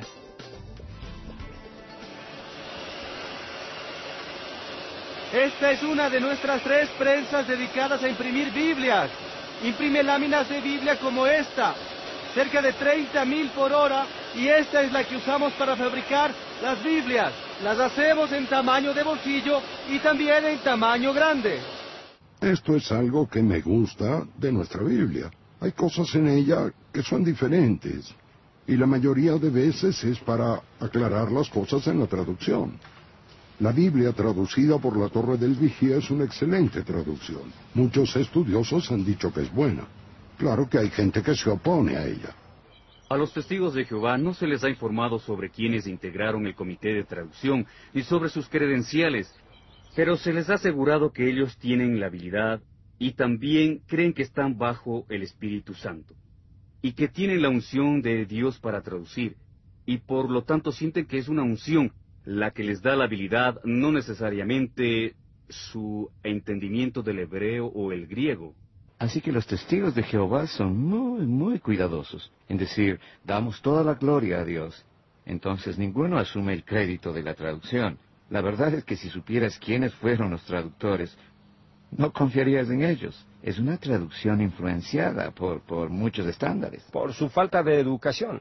Esta es una de nuestras tres prensas dedicadas a imprimir Biblias. Imprime láminas de Biblia como esta, cerca de treinta mil por hora, y esta es la que usamos para fabricar las Biblias. Las hacemos en tamaño de bolsillo y también en tamaño grande. Esto es algo que me gusta de nuestra Biblia. Hay cosas en ella que son diferentes, y la mayoría de veces es para aclarar las cosas en la traducción. La Biblia traducida por la Torre del Vigía es una excelente traducción. Muchos estudiosos han dicho que es buena. Claro que hay gente que se opone a ella. A los testigos de Jehová no se les ha informado sobre quienes integraron el comité de traducción ni sobre sus credenciales, pero se les ha asegurado que ellos tienen la habilidad y también creen que están bajo el Espíritu Santo y que tienen la unción de Dios para traducir, y por lo tanto sienten que es una unción la que les da la habilidad, no necesariamente su entendimiento del hebreo o el griego. Así que los testigos de Jehová son muy, muy cuidadosos en decir, damos toda la gloria a Dios. Entonces ninguno asume el crédito de la traducción. La verdad es que si supieras quiénes fueron los traductores, no confiarías en ellos. Es una traducción influenciada por, por muchos estándares. Por su falta de educación.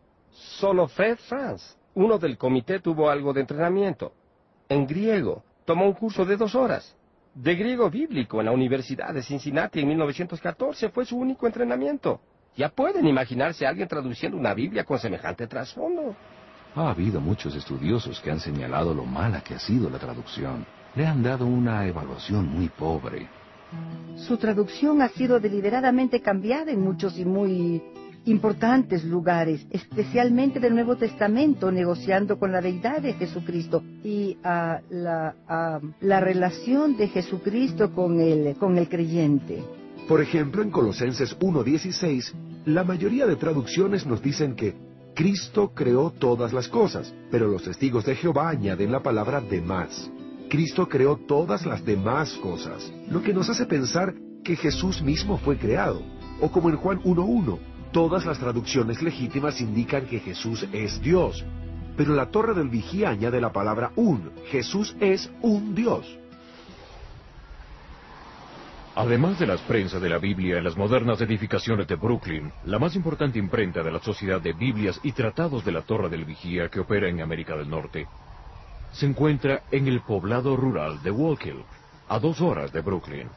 Solo Fred Franz, uno del comité, tuvo algo de entrenamiento. En griego, tomó un curso de dos horas. De griego bíblico en la Universidad de Cincinnati en mil novecientos catorce fue su único entrenamiento. Ya pueden imaginarse a alguien traduciendo una Biblia con semejante trasfondo. Ha habido muchos estudiosos que han señalado lo mala que ha sido la traducción. Le han dado una evaluación muy pobre. Su traducción ha sido deliberadamente cambiada en muchos y muy importantes lugares, especialmente del Nuevo Testamento, negociando con la deidad de Jesucristo y uh, la, uh, la relación de Jesucristo con el, con el creyente. Por ejemplo, en Colosenses uno dieciséis, la mayoría de traducciones nos dicen que Cristo creó todas las cosas, pero los testigos de Jehová añaden la palabra demás. Cristo creó todas las demás cosas, lo que nos hace pensar que Jesús mismo fue creado. O como en Juan uno uno, todas las traducciones legítimas indican que Jesús es Dios, pero la Torre del Vigía añade la palabra un. Jesús es un Dios. Además de las prensas de la Biblia en las modernas edificaciones de Brooklyn, la más importante imprenta de la Sociedad de Biblias y Tratados de la Torre del Vigía que opera en América del Norte, se encuentra en el poblado rural de Wallkill, a dos horas de Brooklyn.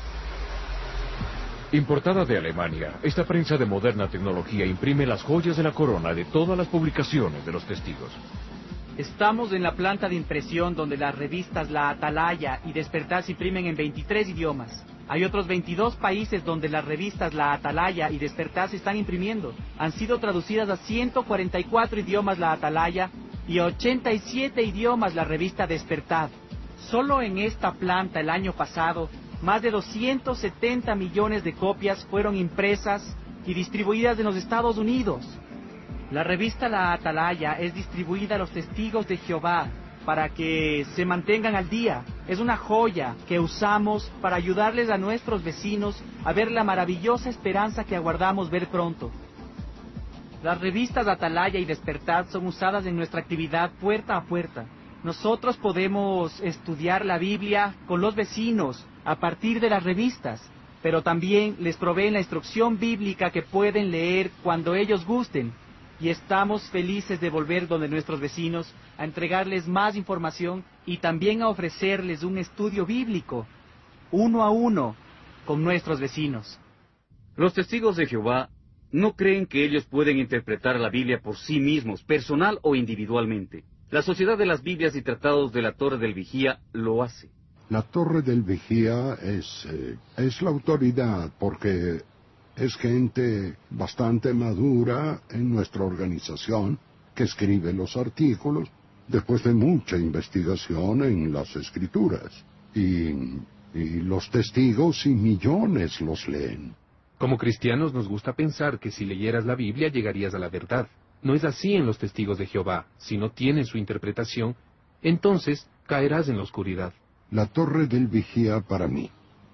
Importada de Alemania, esta prensa de moderna tecnología imprime las joyas de la corona de todas las publicaciones de los testigos. Estamos en la planta de impresión donde las revistas La Atalaya y Despertar se imprimen en veintitrés idiomas. Hay otros veintidós países donde las revistas La Atalaya y Despertar se están imprimiendo. Han sido traducidas a ciento cuarenta y cuatro idiomas La Atalaya y a ochenta y siete idiomas la revista Despertar. Solo en esta planta el año pasado, más de doscientos setenta millones de copias fueron impresas y distribuidas en los Estados Unidos. La revista La Atalaya es distribuida a los testigos de Jehová para que se mantengan al día. Es una joya que usamos para ayudarles a nuestros vecinos a ver la maravillosa esperanza que aguardamos ver pronto. Las revistas Atalaya y Despertar son usadas en nuestra actividad puerta a puerta. Nosotros podemos estudiar la Biblia con los vecinos a partir de las revistas, pero también les proveen la instrucción bíblica que pueden leer cuando ellos gusten. Y estamos felices de volver donde nuestros vecinos a entregarles más información y también a ofrecerles un estudio bíblico, uno a uno, con nuestros vecinos. Los testigos de Jehová no creen que ellos pueden interpretar la Biblia por sí mismos, personal o individualmente. La Sociedad de las Biblias y Tratados de la Torre del Vigía lo hace. La Torre del Vigía es, eh, es la autoridad porque es gente bastante madura en nuestra organización que escribe los artículos después de mucha investigación en las escrituras. Y, y los testigos y millones los leen. Como cristianos nos gusta pensar que si leyeras la Biblia llegarías a la verdad. No es así en los testigos de Jehová. Si no tienen su interpretación, entonces caerás en la oscuridad. La Torre del Vigía para mí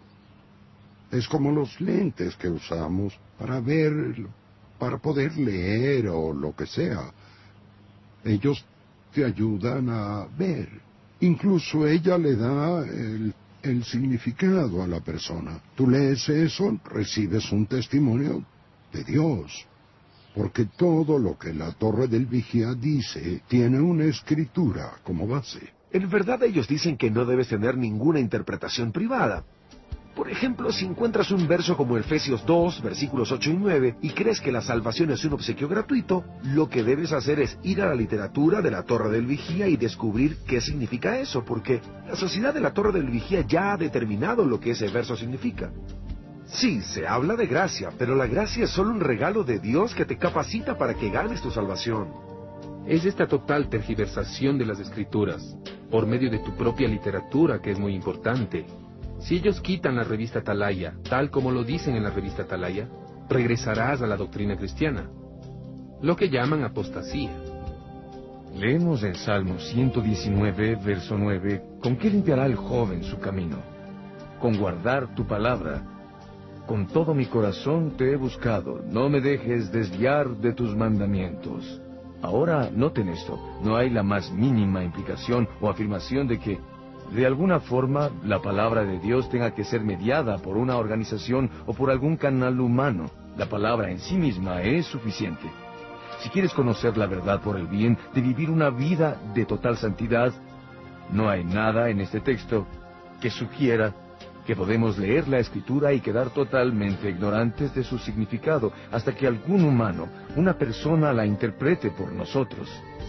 es como los lentes que usamos para ver, para poder leer o lo que sea. Ellos te ayudan a ver. Incluso ella le da el, el significado a la persona. Tú lees eso, recibes un testimonio de Dios. Porque todo lo que la Torre del Vigía dice tiene una escritura como base. En verdad ellos dicen que no debes tener ninguna interpretación privada. Por ejemplo, si encuentras un verso como Efesios dos, versículos ocho y nueve, y crees que la salvación es un obsequio gratuito, lo que debes hacer es ir a la literatura de la Torre del Vigía y descubrir qué significa eso, porque la Sociedad de la Torre del Vigía ya ha determinado lo que ese verso significa. Sí, se habla de gracia, pero la gracia es solo un regalo de Dios que te capacita para que ganes tu salvación. Es esta total tergiversación de las Escrituras, por medio de tu propia literatura, que es muy importante. Si ellos quitan la revista Atalaya, tal como lo dicen en la revista Atalaya, regresarás a la doctrina cristiana, lo que llaman apostasía. Leemos en Salmo ciento diecinueve, verso nueve, ¿con qué limpiará el joven su camino? Con guardar tu palabra. Con todo mi corazón te he buscado, no me dejes desviar de tus mandamientos. Ahora, noten esto, no hay la más mínima implicación o afirmación de que, de alguna forma, la palabra de Dios tenga que ser mediada por una organización o por algún canal humano. La palabra en sí misma es suficiente. Si quieres conocer la verdad por el bien de vivir una vida de total santidad, no hay nada en este texto que sugiera que podemos leer la Escritura y quedar totalmente ignorantes de su significado hasta que algún humano, una persona, la interprete por nosotros.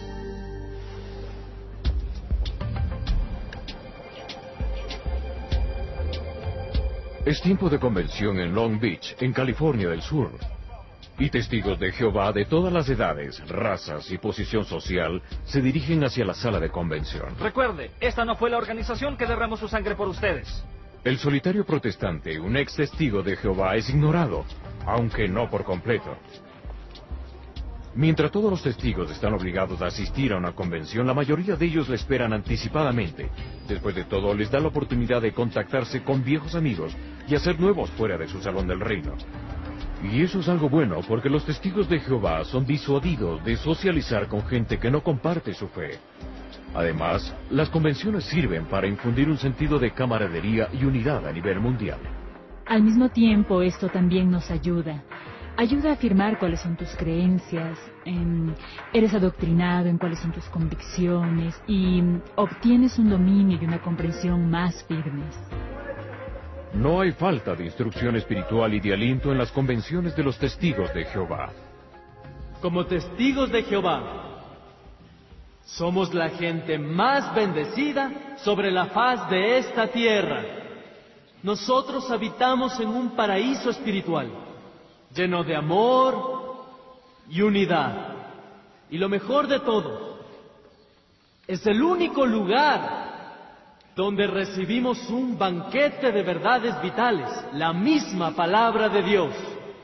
Es tiempo de convención en Long Beach, en California del Sur. Y testigos de Jehová de todas las edades, razas y posición social se dirigen hacia la sala de convención. Recuerde, esta no fue la organización que derramó su sangre por ustedes. El solitario protestante, un ex testigo de Jehová, es ignorado, aunque no por completo. Mientras todos los testigos están obligados a asistir a una convención, la mayoría de ellos la esperan anticipadamente. Después de todo, les da la oportunidad de contactarse con viejos amigos y hacer nuevos fuera de su salón del reino. Y eso es algo bueno, porque los testigos de Jehová son disuadidos de socializar con gente que no comparte su fe. Además, las convenciones sirven para infundir un sentido de camaradería y unidad a nivel mundial. Al mismo tiempo, esto también nos ayuda. Ayuda a afirmar cuáles son tus creencias, eh, eres adoctrinado en cuáles son tus convicciones y obtienes un dominio y una comprensión más firmes. No hay falta de instrucción espiritual y de aliento en las convenciones de los testigos de Jehová. Como testigos de Jehová, somos la gente más bendecida sobre la faz de esta tierra. Nosotros habitamos en un paraíso espiritual, lleno de amor y unidad. Y lo mejor de todo, es el único lugar donde recibimos un banquete de verdades vitales, la misma palabra de Dios.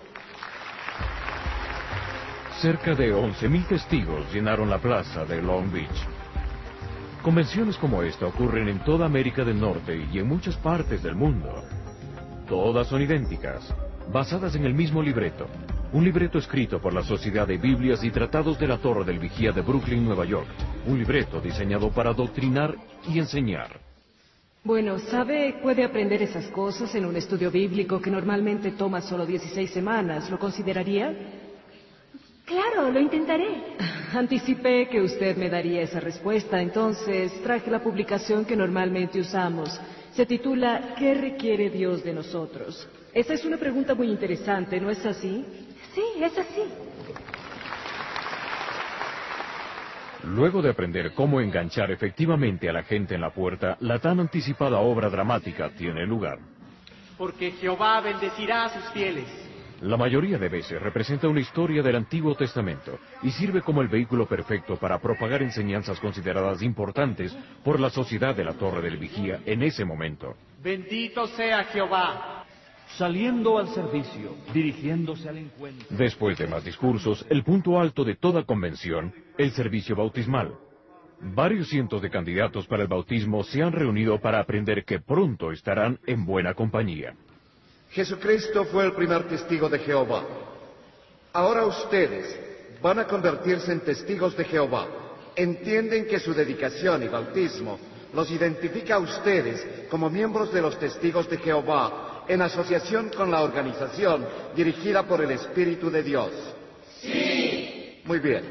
Cerca de once mil testigos llenaron la plaza de Long Beach. Convenciones como esta ocurren en toda América del Norte y en muchas partes del mundo. Todas son idénticas, basadas en el mismo libreto. Un libreto escrito por la Sociedad de Biblias y Tratados de la Torre del Vigía de Brooklyn, Nueva York. Un libreto diseñado para adoctrinar y enseñar. Bueno, ¿sabe? Puede aprender esas cosas en un estudio bíblico que normalmente toma solo dieciséis semanas. ¿Lo consideraría? Claro, lo intentaré. Anticipé que usted me daría esa respuesta, entonces traje la publicación que normalmente usamos. Se titula ¿Qué requiere Dios de nosotros? Esa es una pregunta muy interesante, ¿no es así? Sí, es así. Luego de aprender cómo enganchar efectivamente a la gente en la puerta, la tan anticipada obra dramática tiene lugar. Porque Jehová bendecirá a sus fieles. La mayoría de veces representa una historia del Antiguo Testamento y sirve como el vehículo perfecto para propagar enseñanzas consideradas importantes por la sociedad de la Torre del Vigía en ese momento. Bendito sea Jehová. Saliendo al servicio, dirigiéndose al encuentro. Después de más discursos, el punto alto de toda convención, el servicio bautismal. Varios cientos de candidatos para el bautismo se han reunido para aprender que pronto estarán en buena compañía. Jesucristo fue el primer testigo de Jehová. Ahora ustedes van a convertirse en testigos de Jehová. Entienden que su dedicación y bautismo los identifica a ustedes como miembros de los testigos de Jehová, en asociación con la organización dirigida por el Espíritu de Dios. Sí. Muy bien.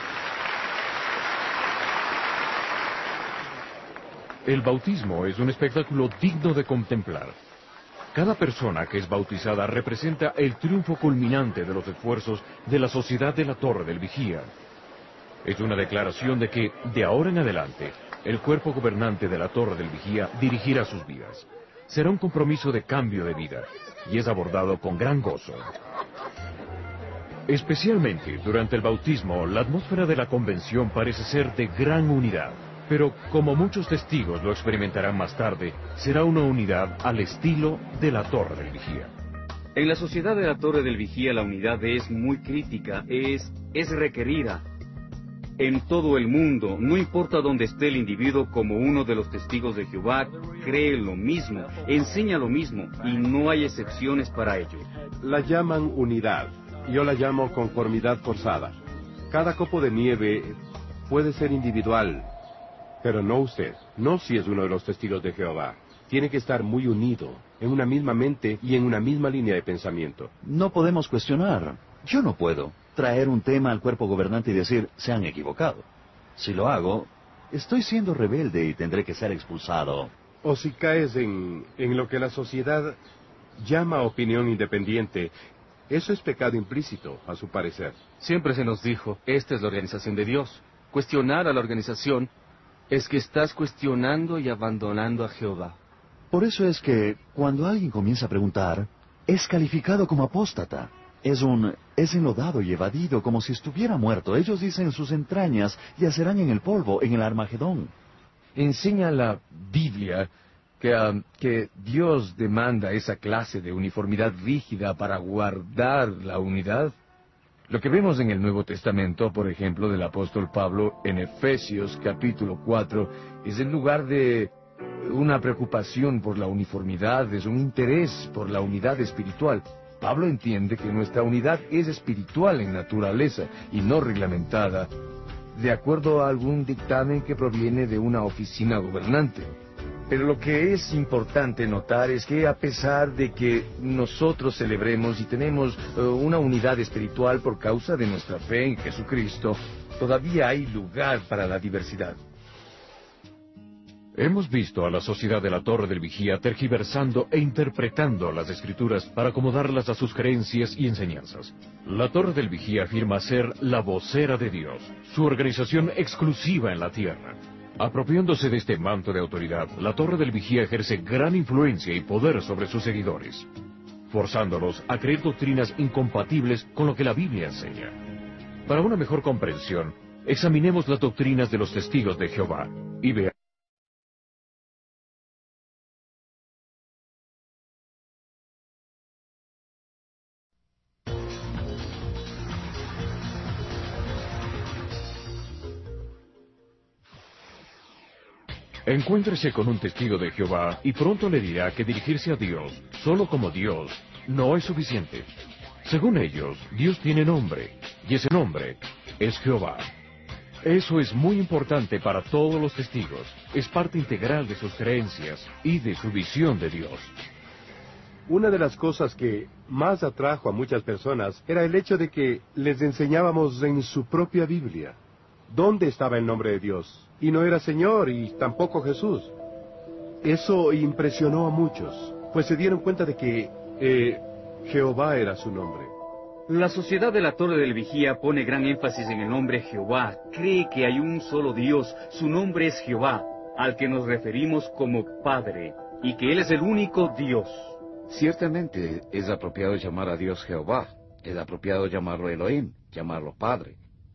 El bautismo es un espectáculo digno de contemplar. Cada persona que es bautizada representa el triunfo culminante de los esfuerzos de la sociedad de la Torre del Vigía. Es una declaración de que, de ahora en adelante, el cuerpo gobernante de la Torre del Vigía dirigirá sus vidas. Será un compromiso de cambio de vida, y es abordado con gran gozo. Especialmente durante el bautismo, la atmósfera de la convención parece ser de gran unidad. Pero, como muchos testigos lo experimentarán más tarde, será una unidad al estilo de la Torre del Vigía. En la sociedad de la Torre del Vigía la unidad es muy crítica, es, es requerida. En todo el mundo, no importa dónde esté el individuo, como uno de los testigos de Jehová, cree lo mismo, enseña lo mismo, y no hay excepciones para ello. La llaman unidad, yo la llamo conformidad forzada. Cada copo de nieve puede ser individual, pero no usted, no si es uno de los testigos de Jehová. Tiene que estar muy unido, en una misma mente y en una misma línea de pensamiento. No podemos cuestionar. Yo no puedo traer un tema al cuerpo gobernante y decir, se han equivocado. Si lo hago, estoy siendo rebelde y tendré que ser expulsado. O si caes en, en lo que la sociedad llama opinión independiente, eso es pecado implícito, a su parecer. Siempre se nos dijo, esta es la organización de Dios. Cuestionar a la organización es que estás cuestionando y abandonando a Jehová. Por eso es que, cuando alguien comienza a preguntar, es calificado como apóstata. Es un, es enlodado y evadido como si estuviera muerto. Ellos dicen sus entrañas yacerán en el polvo, en el Armagedón. Enseña la Biblia que, uh, que Dios demanda esa clase de uniformidad rígida para guardar la unidad. Lo que vemos en el Nuevo Testamento, por ejemplo, del apóstol Pablo en Efesios capítulo cuatro, es en lugar de una preocupación por la uniformidad, es un interés por la unidad espiritual. Pablo entiende que nuestra unidad es espiritual en naturaleza y no reglamentada, de acuerdo a algún dictamen que proviene de una oficina gobernante. Pero lo que es importante notar es que a pesar de que nosotros celebremos y tenemos uh, una unidad espiritual por causa de nuestra fe en Jesucristo, todavía hay lugar para la diversidad. Hemos visto a la sociedad de la Torre del Vigía tergiversando e interpretando las Escrituras para acomodarlas a sus creencias y enseñanzas. La Torre del Vigía afirma ser la vocera de Dios, su organización exclusiva en la tierra. Apropiándose de este manto de autoridad, la Torre del Vigía ejerce gran influencia y poder sobre sus seguidores, forzándolos a creer doctrinas incompatibles con lo que la Biblia enseña. Para una mejor comprensión, examinemos las doctrinas de los testigos de Jehová y veamos. Encuéntrese con un testigo de Jehová y pronto le dirá que dirigirse a Dios, solo como Dios, no es suficiente. Según ellos, Dios tiene nombre, y ese nombre es Jehová. Eso es muy importante para todos los testigos. Es parte integral de sus creencias y de su visión de Dios. Una de las cosas que más atrajo a muchas personas era el hecho de que les enseñábamos en su propia Biblia dónde estaba el nombre de Dios. Y no era Señor y tampoco Jesús. Eso impresionó a muchos, pues se dieron cuenta de que eh, Jehová era su nombre. La sociedad de la Torre del Vigía pone gran énfasis en el nombre Jehová. Cree que hay un solo Dios, su nombre es Jehová, al que nos referimos como Padre, y que Él es el único Dios. Ciertamente es apropiado llamar a Dios Jehová, es apropiado llamarlo Elohim, llamarlo Padre.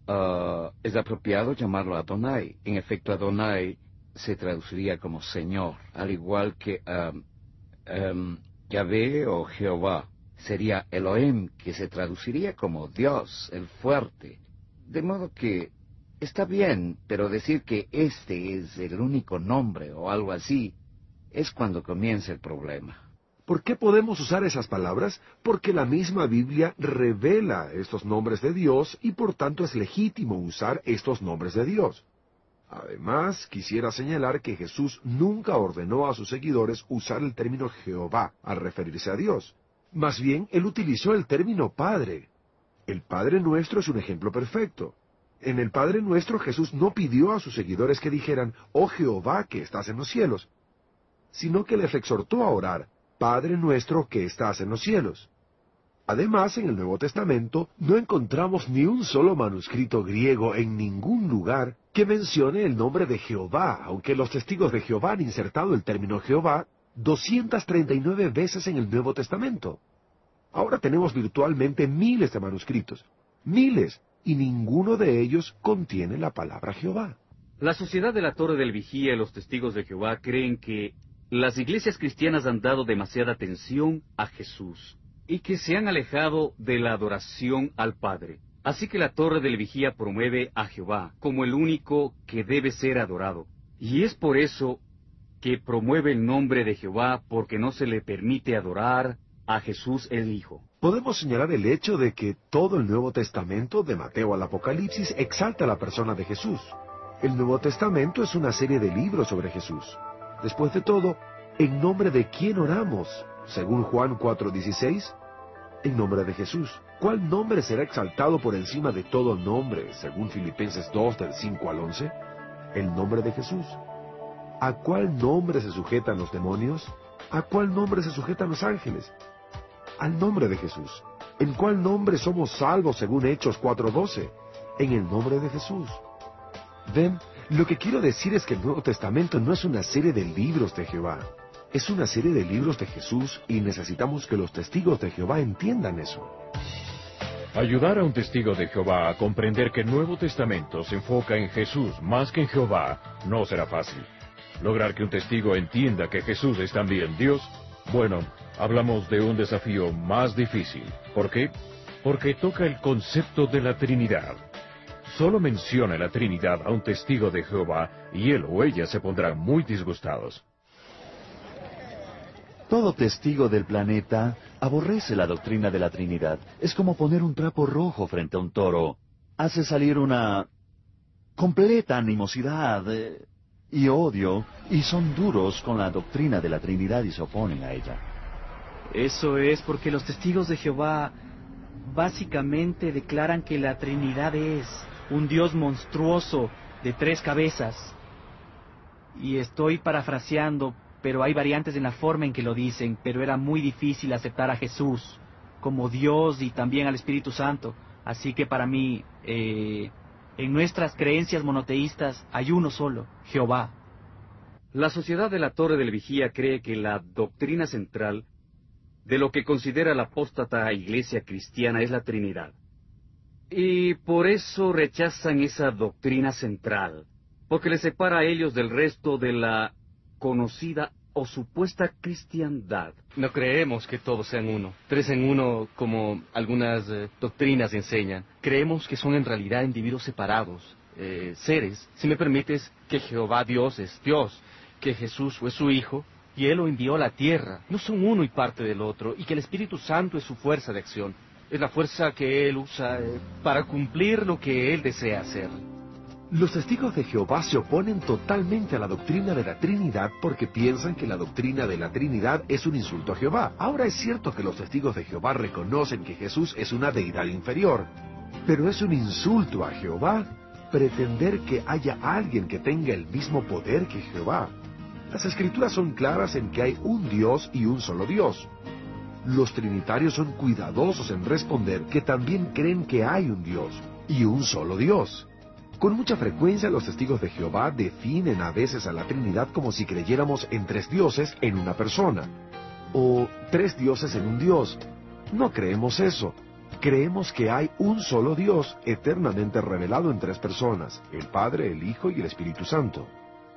Uh, es apropiado llamarlo Adonai. En efecto, Adonai se traduciría como Señor, al igual que um, um, Yahvé o Jehová. Sería Elohim, que se traduciría como Dios, el fuerte. De modo que está bien, pero decir que este es el único nombre o algo así, es cuando comienza el problema. ¿Por qué podemos usar esas palabras? Porque la misma Biblia revela estos nombres de Dios y por tanto es legítimo usar estos nombres de Dios. Además, quisiera señalar que Jesús nunca ordenó a sus seguidores usar el término Jehová al referirse a Dios. Más bien, él utilizó el término Padre. El Padre Nuestro es un ejemplo perfecto. En el Padre Nuestro Jesús no pidió a sus seguidores que dijeran, «Oh Jehová que estás en los cielos», sino que les exhortó a orar, «Padre Nuestro que estás en los cielos». Además, en el Nuevo Testamento no encontramos ni un solo manuscrito griego en ningún lugar que mencione el nombre de Jehová, aunque los testigos de Jehová han insertado el término Jehová doscientas treinta y nueve veces en el Nuevo Testamento. Ahora tenemos virtualmente miles de manuscritos, miles, y ninguno de ellos contiene la palabra Jehová. La sociedad de la Torre del Vigía y los testigos de Jehová creen que las iglesias cristianas han dado demasiada atención a Jesús y que se han alejado de la adoración al Padre. Así que la Torre del Vigía promueve a Jehová como el único que debe ser adorado. Y es por eso que promueve el nombre de Jehová, porque no se le permite adorar a Jesús el Hijo. Podemos señalar el hecho de que todo el Nuevo Testamento, de Mateo al Apocalipsis, exalta la persona de Jesús. El Nuevo Testamento es una serie de libros sobre Jesús. Después de todo, ¿en nombre de quién oramos? Según Juan cuatro dieciséis, en nombre de Jesús. ¿Cuál nombre será exaltado por encima de todo nombre? Según Filipenses dos, del cinco al once, el nombre de Jesús. ¿A cuál nombre se sujetan los demonios? ¿A cuál nombre se sujetan los ángeles? Al nombre de Jesús. ¿En cuál nombre somos salvos según Hechos cuatro doce? En el nombre de Jesús. Ven, lo que quiero decir es que el Nuevo Testamento no es una serie de libros de Jehová. Es una serie de libros de Jesús y necesitamos que los testigos de Jehová entiendan eso. Ayudar a un testigo de Jehová a comprender que el Nuevo Testamento se enfoca en Jesús más que en Jehová no será fácil. Lograr que un testigo entienda que Jesús es también Dios, bueno, hablamos de un desafío más difícil. ¿Por qué? Porque toca el concepto de la Trinidad. Solo menciona la Trinidad a un testigo de Jehová y él o ella se pondrán muy disgustados. Todo testigo del planeta aborrece la doctrina de la Trinidad. Es como poner un trapo rojo frente a un toro. Hace salir una completa animosidad eh, y odio, y son duros con la doctrina de la Trinidad y se oponen a ella. Eso es porque los testigos de Jehová básicamente declaran que la Trinidad es un Dios monstruoso de tres cabezas. Y estoy parafraseando, pero hay variantes en la forma en que lo dicen, pero era muy difícil aceptar a Jesús como Dios y también al Espíritu Santo. Así que para mí, eh, en nuestras creencias monoteístas hay uno solo, Jehová. La sociedad de la Torre del Vigía cree que la doctrina central de lo que considera la apóstata iglesia cristiana es la Trinidad. Y por eso rechazan esa doctrina central, porque les separa a ellos del resto de la conocida o supuesta cristiandad. No creemos que todos sean uno, tres en uno como algunas eh, doctrinas enseñan. Creemos que son en realidad individuos separados, eh, seres. Si me permites, que Jehová Dios es Dios, que Jesús fue su Hijo y Él lo envió a la tierra. No son uno y parte del otro, y que el Espíritu Santo es su fuerza de acción. Es la fuerza que Él usa eh, para cumplir lo que Él desea hacer. Los testigos de Jehová se oponen totalmente a la doctrina de la Trinidad porque piensan que la doctrina de la Trinidad es un insulto a Jehová. Ahora es cierto que los testigos de Jehová reconocen que Jesús es una deidad inferior, pero es un insulto a Jehová pretender que haya alguien que tenga el mismo poder que Jehová. Las Escrituras son claras en que hay un Dios y un solo Dios. Los trinitarios son cuidadosos en responder que también creen que hay un Dios, y un solo Dios. Con mucha frecuencia los testigos de Jehová definen a veces a la Trinidad como si creyéramos en tres dioses en una persona, o tres dioses en un Dios. No creemos eso. Creemos que hay un solo Dios eternamente revelado en tres personas, el Padre, el Hijo y el Espíritu Santo.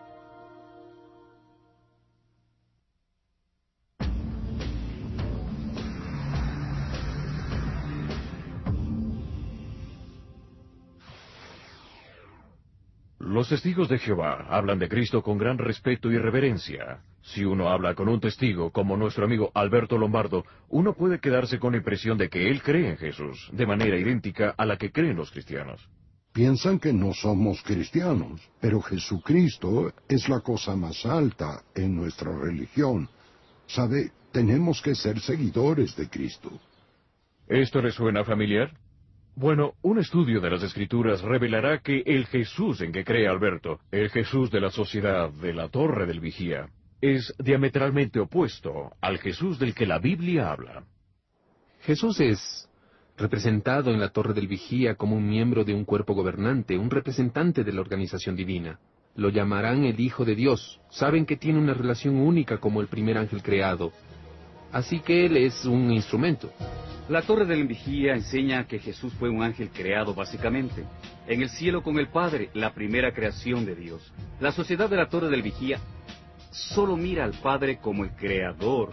Los testigos de Jehová hablan de Cristo con gran respeto y reverencia. Si uno habla con un testigo como nuestro amigo Alberto Lombardo, uno puede quedarse con la impresión de que él cree en Jesús, de manera idéntica a la que creen los cristianos. Piensan que no somos cristianos, pero Jesucristo es la cosa más alta en nuestra religión. ¿Sabe? Tenemos que ser seguidores de Cristo. ¿Esto le suena familiar? Bueno, un estudio de las Escrituras revelará que el Jesús en que cree Alberto, el Jesús de la sociedad de la Torre del Vigía, es diametralmente opuesto al Jesús del que la Biblia habla. Jesús es representado en la Torre del Vigía como un miembro de un cuerpo gobernante, un representante de la organización divina. Lo llamarán el Hijo de Dios. Saben que tiene una relación única como el primer ángel creado. Así que él es un instrumento. La Torre del Vigía enseña que Jesús fue un ángel creado básicamente, en el cielo con el Padre, la primera creación de Dios. La sociedad de la Torre del Vigía solo mira al Padre como el creador.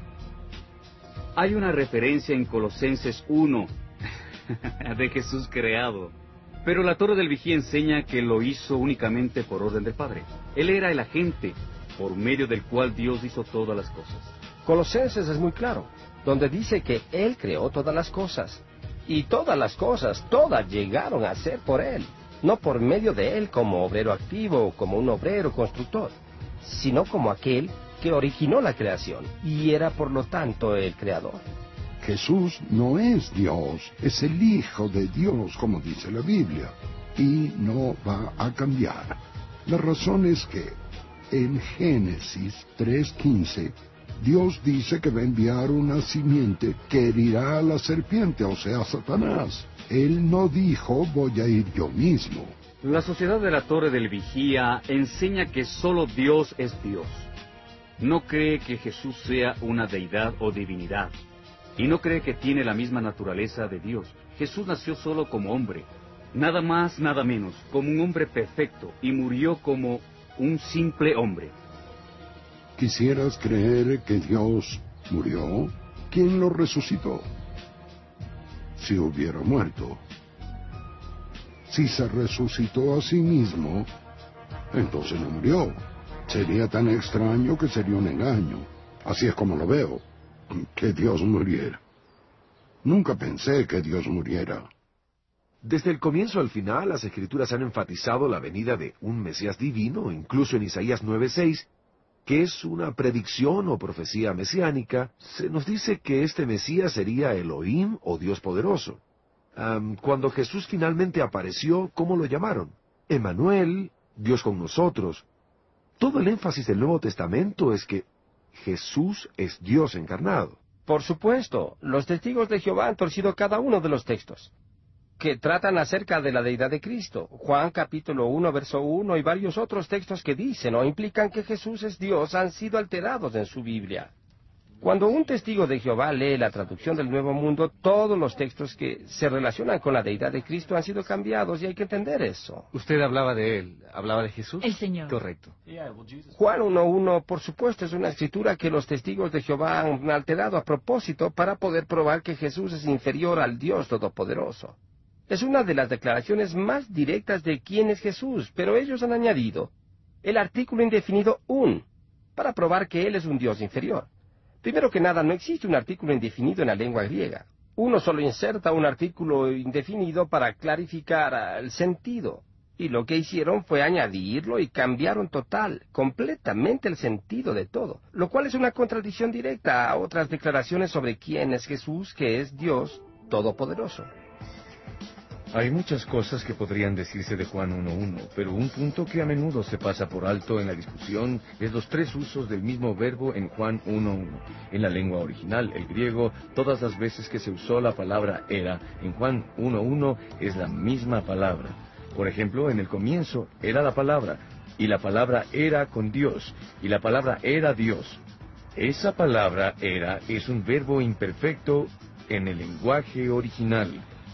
Hay una referencia en Colosenses uno de Jesús creado, pero la Torre del Vigía enseña que lo hizo únicamente por orden del Padre. Él era el agente por medio del cual Dios hizo todas las cosas. Colosenses es muy claro, donde dice que Él creó todas las cosas. Y todas las cosas, todas llegaron a ser por Él. No por medio de Él como obrero activo o como un obrero constructor, sino como aquel que originó la creación y era por lo tanto el creador. Jesús no es Dios, es el Hijo de Dios, como dice la Biblia, y no va a cambiar. La razón es que en Génesis tres quince, Dios dice que va a enviar una simiente que herirá a la serpiente, o sea, a Satanás. Él no dijo, voy a ir yo mismo. La sociedad de la Torre del Vigía enseña que solo Dios es Dios. No cree que Jesús sea una deidad o divinidad. Y no cree que tiene la misma naturaleza de Dios. Jesús nació solo como hombre. Nada más, nada menos, como un hombre perfecto. Y murió como un simple hombre. ¿Quisieras creer que Dios murió? ¿Quién lo resucitó? Si hubiera muerto. Si se resucitó a sí mismo, entonces no murió. Sería tan extraño que sería un engaño. Así es como lo veo, que Dios muriera. Nunca pensé que Dios muriera. Desde el comienzo al final, las Escrituras han enfatizado la venida de un Mesías divino, incluso en Isaías nueve seis, que es una predicción o profecía mesiánica. Se nos dice que este Mesías sería Elohim o Dios poderoso. Um, cuando Jesús finalmente apareció, ¿cómo lo llamaron? Emmanuel, Dios con nosotros. Todo el énfasis del Nuevo Testamento es que Jesús es Dios encarnado. Por supuesto, los testigos de Jehová han torcido cada uno de los textos que tratan acerca de la deidad de Cristo. Juan capítulo uno, verso uno y varios otros textos que dicen o implican que Jesús es Dios han sido alterados en su Biblia. Cuando un testigo de Jehová lee la traducción del Nuevo Mundo, todos los textos que se relacionan con la deidad de Cristo han sido cambiados y hay que entender eso. Usted hablaba de él, hablaba de Jesús. El Señor. Correcto. Juan uno uno, por supuesto, es una escritura que los testigos de Jehová han alterado a propósito para poder probar que Jesús es inferior al Dios Todopoderoso. Es una de las declaraciones más directas de quién es Jesús, pero ellos han añadido el artículo indefinido un, para probar que Él es un Dios inferior. Primero que nada, no existe un artículo indefinido en la lengua griega. Uno solo inserta un artículo indefinido para clarificar el sentido. Y lo que hicieron fue añadirlo y cambiaron total, completamente el sentido de todo, lo cual es una contradicción directa a otras declaraciones sobre quién es Jesús, que es Dios Todopoderoso. Hay muchas cosas que podrían decirse de Juan uno uno, pero un punto que a menudo se pasa por alto en la discusión es los tres usos del mismo verbo en Juan uno uno. En la lengua original, el griego, todas las veces que se usó la palabra era, en Juan uno uno es la misma palabra. Por ejemplo, en el comienzo era la palabra, y la palabra era con Dios, y la palabra era Dios. Esa palabra era es un verbo imperfecto en el lenguaje original.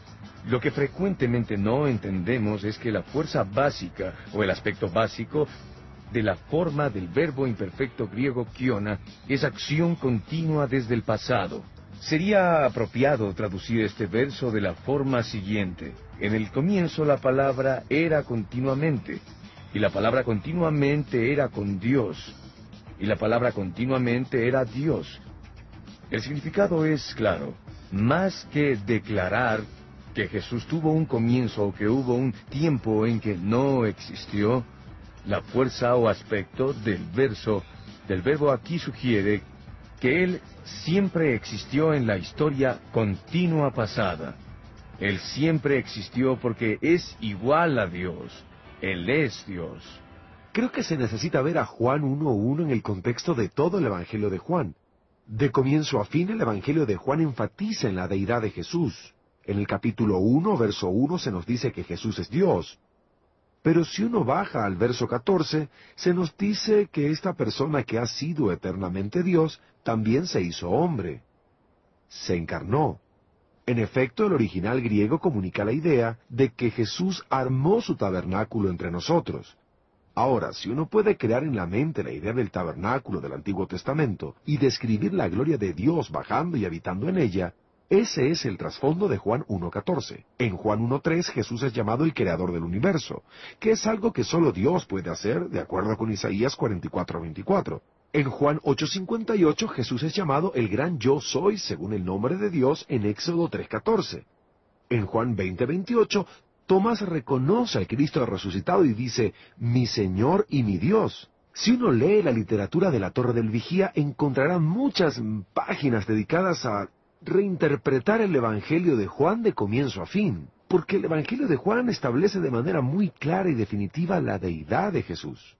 Lo que frecuentemente no entendemos es que la fuerza básica, o el aspecto básico, de la forma del verbo imperfecto griego kiona, es acción continua desde el pasado. Sería apropiado traducir este verso de la forma siguiente. En el comienzo la palabra era continuamente, y la palabra continuamente era con Dios, y la palabra continuamente era Dios. El significado es claro. Más que declarar que Jesús tuvo un comienzo o que hubo un tiempo en que no existió, la fuerza o aspecto del verso, del verbo aquí sugiere que Él siempre existió en la historia continua pasada. Él siempre existió porque es igual a Dios. Él es Dios. Creo que se necesita ver a Juan uno uno en el contexto de todo el Evangelio de Juan. De comienzo a fin, el Evangelio de Juan enfatiza en la deidad de Jesús. En el capítulo uno, verso uno, se nos dice que Jesús es Dios. Pero si uno baja al verso catorce, se nos dice que esta persona que ha sido eternamente Dios, también se hizo hombre. Se encarnó. En efecto, el original griego comunica la idea de que Jesús armó su tabernáculo entre nosotros. Ahora, si uno puede crear en la mente la idea del tabernáculo del Antiguo Testamento y describir la gloria de Dios bajando y habitando en ella, ese es el trasfondo de Juan uno catorce. En Juan uno tres Jesús es llamado el creador del universo, que es algo que solo Dios puede hacer, de acuerdo con Isaías cuarenta y cuatro veinticuatro. En Juan ocho cincuenta y ocho Jesús es llamado el gran yo soy, según el nombre de Dios, en Éxodo tres catorce. En Juan veinte veintiocho, Tomás reconoce al Cristo resucitado y dice, mi Señor y mi Dios. Si uno lee la literatura de la Torre del Vigía, encontrará muchas páginas dedicadas a reinterpretar el Evangelio de Juan de comienzo a fin, porque el Evangelio de Juan establece de manera muy clara y definitiva la deidad de Jesús.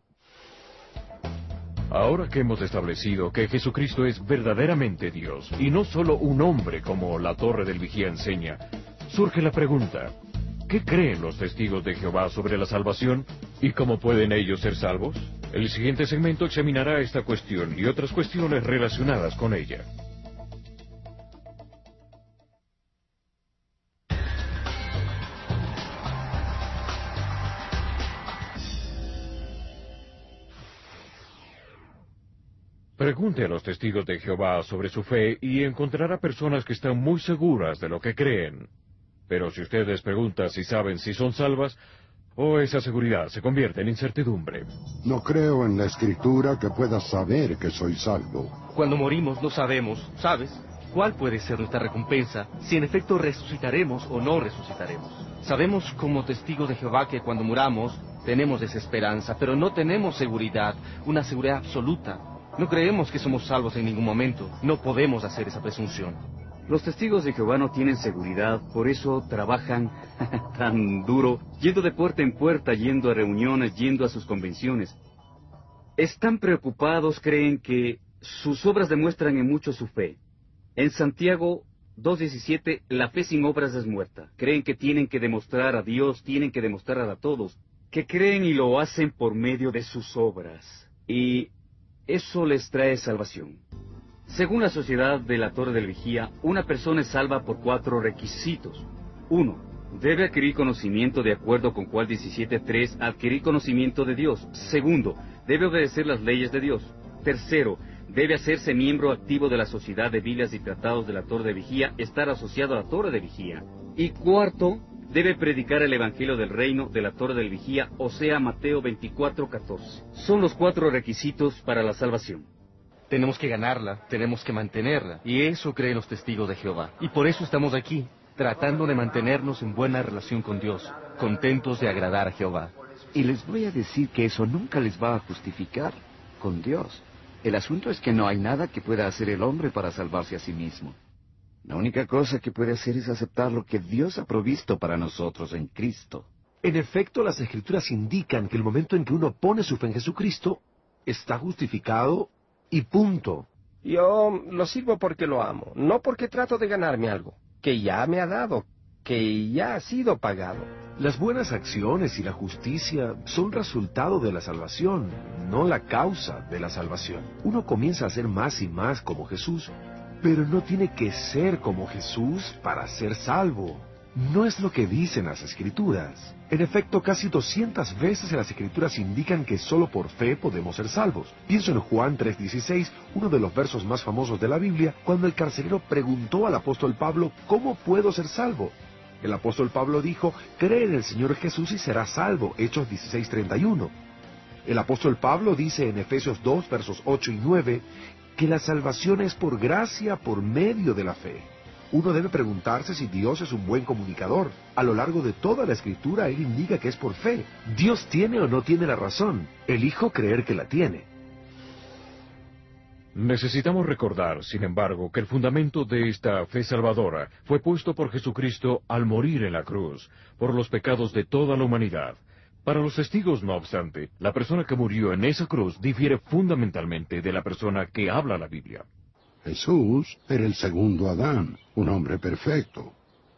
Ahora que hemos establecido que Jesucristo es verdaderamente Dios, y no solo un hombre como la Torre del Vigía enseña, surge la pregunta, ¿qué creen los testigos de Jehová sobre la salvación? ¿Y cómo pueden ellos ser salvos? El siguiente segmento examinará esta cuestión y otras cuestiones relacionadas con ella. Pregunte a los testigos de Jehová sobre su fe y encontrará personas que están muy seguras de lo que creen. Pero si usted les pregunta si saben si son salvas, o esa seguridad se convierte en incertidumbre. No creo en la Escritura que puedas saber que soy salvo. Cuando morimos no sabemos, ¿sabes?, cuál puede ser nuestra recompensa, si en efecto resucitaremos o no resucitaremos. Sabemos como testigos de Jehová que cuando muramos tenemos esa esperanza, pero no tenemos seguridad, una seguridad absoluta. No creemos que somos salvos en ningún momento. No podemos hacer esa presunción. Los testigos de Jehová no tienen seguridad, por eso trabajan tan duro, yendo de puerta en puerta, yendo a reuniones, yendo a sus convenciones. Están preocupados, creen que sus obras demuestran en mucho su fe. En Santiago dos diecisiete, la fe sin obras es muerta. Creen que tienen que demostrar a Dios, tienen que demostrar a todos, que creen y lo hacen por medio de sus obras. Y eso les trae salvación. Según la Sociedad de la Torre del Vigía, una persona es salva por cuatro requisitos. Uno, debe adquirir conocimiento de acuerdo con Juan diecisiete tres, adquirir conocimiento de Dios. Segundo, debe obedecer las leyes de Dios. Tercero, debe hacerse miembro activo de la Sociedad de Biblias y Tratados de la Torre de Vigía, estar asociado a la Torre de Vigía. Y cuarto, debe predicar el Evangelio del Reino de la Torre del Vigía, o sea, Mateo veinticuatro catorce. Son los cuatro requisitos para la salvación. Tenemos que ganarla, tenemos que mantenerla, y eso creen los testigos de Jehová. Y por eso estamos aquí, tratando de mantenernos en buena relación con Dios, contentos de agradar a Jehová. Y les voy a decir que eso nunca les va a justificar con Dios. El asunto es que no hay nada que pueda hacer el hombre para salvarse a sí mismo. La única cosa que puede hacer es aceptar lo que Dios ha provisto para nosotros en Cristo. En efecto, las Escrituras indican que el momento en que uno pone su fe en Jesucristo, está justificado y punto. Yo lo sirvo porque lo amo, no porque trato de ganarme algo, que ya me ha dado, que ya ha sido pagado. Las buenas acciones y la justicia son resultado de la salvación, no la causa de la salvación. Uno comienza a ser más y más como Jesús, pero no tiene que ser como Jesús para ser salvo. No es lo que dicen las Escrituras. En efecto, casi doscientas veces en las Escrituras indican que solo por fe podemos ser salvos. Pienso en Juan tres dieciséis, uno de los versos más famosos de la Biblia, cuando el carcelero preguntó al apóstol Pablo, ¿cómo puedo ser salvo? El apóstol Pablo dijo, cree en el Señor Jesús y serás salvo. Hechos dieciséis treinta y uno. El apóstol Pablo dice en Efesios dos, versos ocho y nueve, que la salvación es por gracia, por medio de la fe. Uno debe preguntarse si Dios es un buen comunicador. A lo largo de toda la Escritura, Él indica que es por fe. ¿Dios tiene o no tiene la razón? Elijo creer que la tiene. Necesitamos recordar, sin embargo, que el fundamento de esta fe salvadora fue puesto por Jesucristo al morir en la cruz, por los pecados de toda la humanidad. Para los testigos, no obstante, la persona que murió en esa cruz difiere fundamentalmente de la persona que habla la Biblia. Jesús era el segundo Adán, un hombre perfecto.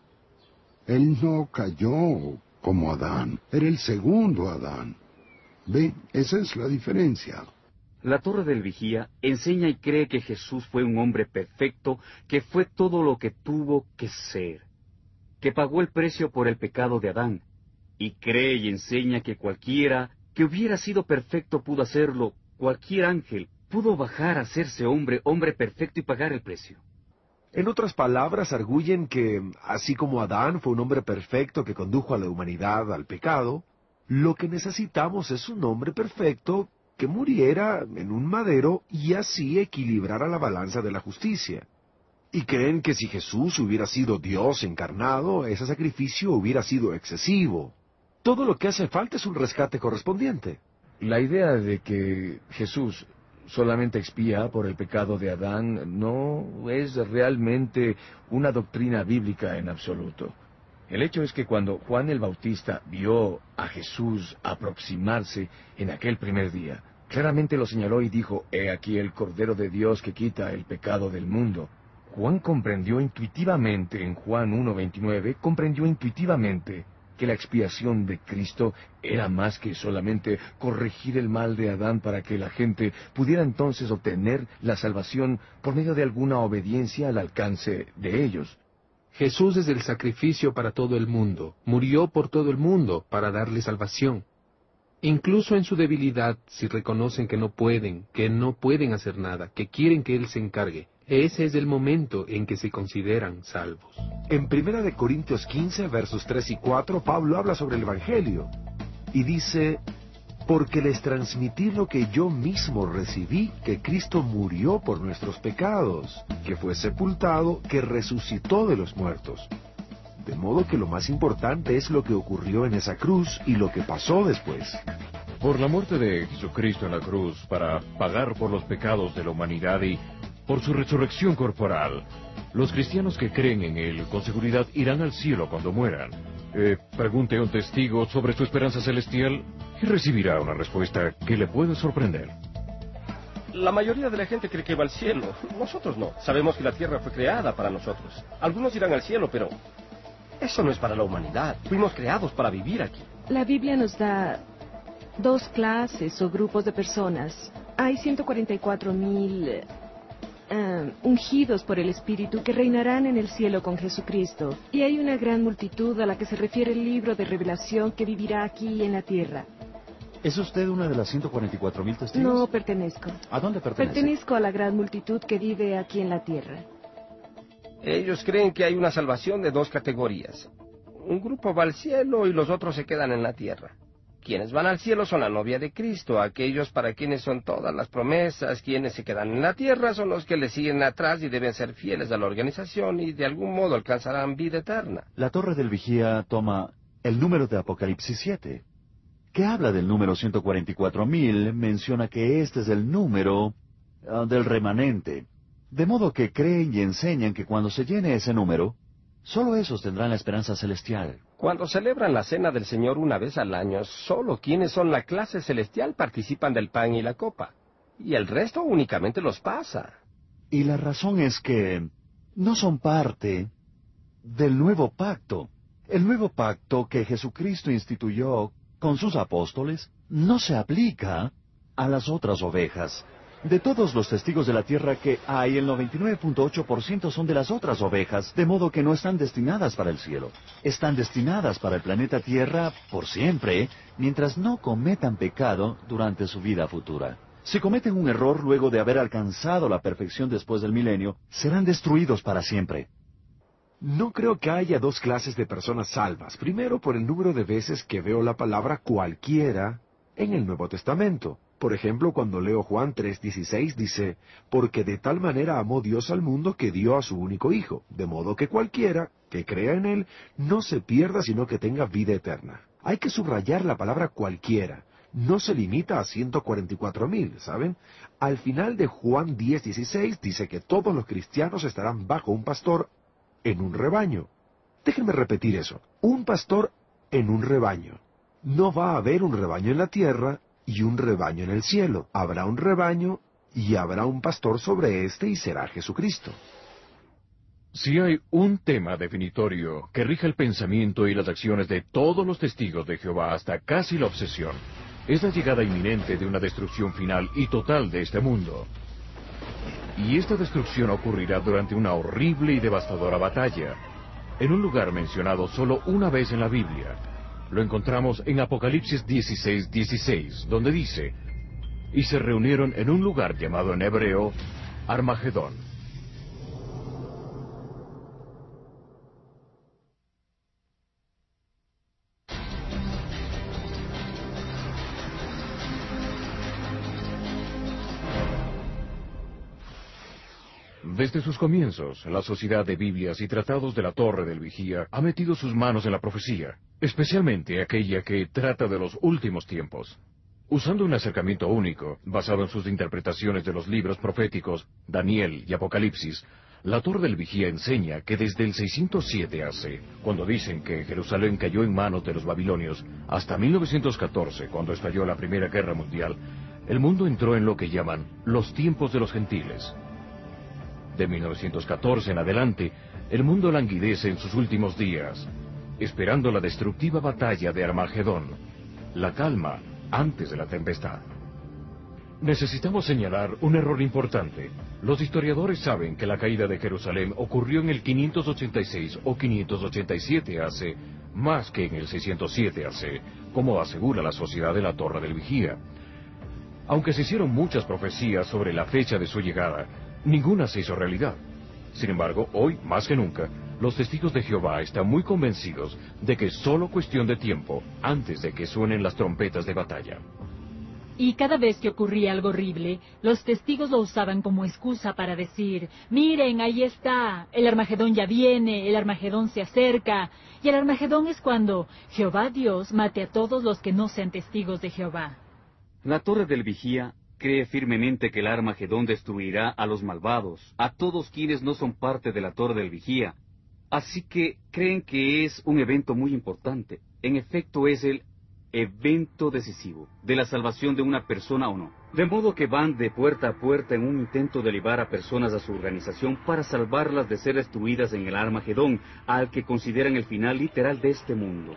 Él no cayó como Adán, era el segundo Adán. ¿Ve? Esa es la diferencia. La Torre del Vigía enseña y cree que Jesús fue un hombre perfecto, que fue todo lo que tuvo que ser, que pagó el precio por el pecado de Adán, y cree y enseña que cualquiera que hubiera sido perfecto pudo hacerlo, cualquier ángel pudo bajar a hacerse hombre, hombre perfecto y pagar el precio. En otras palabras, arguyen que, así como Adán fue un hombre perfecto que condujo a la humanidad al pecado, lo que necesitamos es un hombre perfecto que muriera en un madero y así equilibrara la balanza de la justicia. Y creen que si Jesús hubiera sido Dios encarnado, ese sacrificio hubiera sido excesivo. Todo lo que hace falta es un rescate correspondiente. La idea de que Jesús solamente expía por el pecado de Adán no es realmente una doctrina bíblica en absoluto. El hecho es que cuando Juan el Bautista vio a Jesús aproximarse en aquel primer día, claramente lo señaló y dijo, «He aquí el Cordero de Dios que quita el pecado del mundo». Juan comprendió intuitivamente, en Juan uno veintinueve, comprendió intuitivamente que la expiación de Cristo era más que solamente corregir el mal de Adán para que la gente pudiera entonces obtener la salvación por medio de alguna obediencia al alcance de ellos. Jesús es el sacrificio para todo el mundo, murió por todo el mundo para darle salvación. Incluso en su debilidad, si reconocen que no pueden, que no pueden hacer nada, que quieren que Él se encargue, ese es el momento en que se consideran salvos. En Primera de Corintios quince, versos tres y cuatro, Pablo habla sobre el Evangelio y dice, «Porque les transmití lo que yo mismo recibí, que Cristo murió por nuestros pecados, que fue sepultado, que resucitó de los muertos». De modo que lo más importante es lo que ocurrió en esa cruz y lo que pasó después. Por la muerte de Jesucristo en la cruz, para pagar por los pecados de la humanidad y por su resurrección corporal, los cristianos que creen en Él con seguridad irán al cielo cuando mueran. Eh, pregunte a un testigo sobre su esperanza celestial y recibirá una respuesta que le puede sorprender. La mayoría de la gente cree que va al cielo. Nosotros no. Sabemos que la tierra fue creada para nosotros. Algunos irán al cielo, pero eso no es para la humanidad. Fuimos creados para vivir aquí. La Biblia nos da dos clases o grupos de personas. Hay ciento cuarenta y cuatro mil uh, ungidos por el Espíritu que reinarán en el cielo con Jesucristo. Y hay una gran multitud a la que se refiere el libro de Revelación que vivirá aquí en la tierra. ¿Es usted una de las ciento cuarenta y cuatro mil testigos? No pertenezco. ¿A dónde pertenece? Pertenezco a la gran multitud que vive aquí en la tierra. Ellos creen que hay una salvación de dos categorías. Un grupo va al cielo y los otros se quedan en la tierra. Quienes van al cielo son la novia de Cristo, aquellos para quienes son todas las promesas. Quienes se quedan en la tierra son los que le siguen atrás y deben ser fieles a la organización y de algún modo alcanzarán vida eterna. La Torre del Vigía toma el número de Apocalipsis siete, que habla del número ciento cuarenta y cuatro mil, menciona que este es el número uh, del remanente. De modo que creen y enseñan que cuando se llene ese número, solo esos tendrán la esperanza celestial. Cuando celebran la cena del Señor una vez al año, solo quienes son la clase celestial participan del pan y la copa, y el resto únicamente los pasa. Y la razón es que no son parte del nuevo pacto. El nuevo pacto que Jesucristo instituyó con sus apóstoles no se aplica a las otras ovejas. De todos los testigos de la tierra que hay, el noventa y nueve punto ocho por ciento son de las otras ovejas, de modo que no están destinadas para el cielo. Están destinadas para el planeta Tierra por siempre, mientras no cometan pecado durante su vida futura. Si cometen un error luego de haber alcanzado la perfección después del milenio, serán destruidos para siempre. No creo que haya dos clases de personas salvas. Primero, por el número de veces que veo la palabra cualquiera en el Nuevo Testamento. Por ejemplo, cuando leo Juan tres dieciséis, dice, porque de tal manera amó Dios al mundo que dio a su único Hijo, de modo que cualquiera que crea en Él no se pierda, sino que tenga vida eterna. Hay que subrayar la palabra cualquiera. No se limita a ciento cuarenta y cuatro mil, ¿saben? Al final de Juan diez dieciséis dice que todos los cristianos estarán bajo un pastor en un rebaño. Déjenme repetir eso. Un pastor en un rebaño. No va a haber un rebaño en la tierra y un rebaño en el cielo. Habrá un rebaño y habrá un pastor sobre éste y será Jesucristo. Si hay un tema definitorio que rija el pensamiento y las acciones de todos los testigos de Jehová hasta casi la obsesión, es la llegada inminente de una destrucción final y total de este mundo. Y esta destrucción ocurrirá durante una horrible y devastadora batalla, en un lugar mencionado solo una vez en la Biblia. Lo encontramos en Apocalipsis dieciséis dieciséis, donde dice, y se reunieron en un lugar llamado en hebreo Armagedón. Desde sus comienzos, la Sociedad de Biblias y Tratados de la Torre del Vigía ha metido sus manos en la profecía, especialmente aquella que trata de los últimos tiempos. Usando un acercamiento único, basado en sus interpretaciones de los libros proféticos, Daniel y Apocalipsis, la Torre del Vigía enseña que desde el seiscientos siete A C, cuando dicen que Jerusalén cayó en manos de los babilonios, hasta mil novecientos catorce, cuando estalló la Primera Guerra Mundial, el mundo entró en lo que llaman los tiempos de los gentiles. De mil novecientos catorce en adelante, el mundo languidece en sus últimos días, esperando la destructiva batalla de Armagedón, la calma antes de la tempestad. Necesitamos señalar un error importante. Los historiadores saben que la caída de Jerusalén ocurrió en el quinientos ochenta y seis o quinientos ochenta y siete A C, más que en el seiscientos siete A C, como asegura la Sociedad de la Torre del Vigía. Aunque se hicieron muchas profecías sobre la fecha de su llegada, ninguna se hizo realidad. Sin embargo, hoy, más que nunca, los testigos de Jehová están muy convencidos de que es solo cuestión de tiempo antes de que suenen las trompetas de batalla. Y cada vez que ocurría algo horrible, los testigos lo usaban como excusa para decir, miren, ahí está, el Armagedón ya viene, el Armagedón se acerca. Y el Armagedón es cuando Jehová Dios mate a todos los que no sean testigos de Jehová. La Torre del Vigía cree firmemente que el Armagedón destruirá a los malvados, a todos quienes no son parte de la Torre del Vigía. Así que creen que es un evento muy importante. En efecto, es el evento decisivo de la salvación de una persona o no. De modo que van de puerta a puerta en un intento de llevar a personas a su organización para salvarlas de ser destruidas en el Armagedón, al que consideran el final literal de este mundo.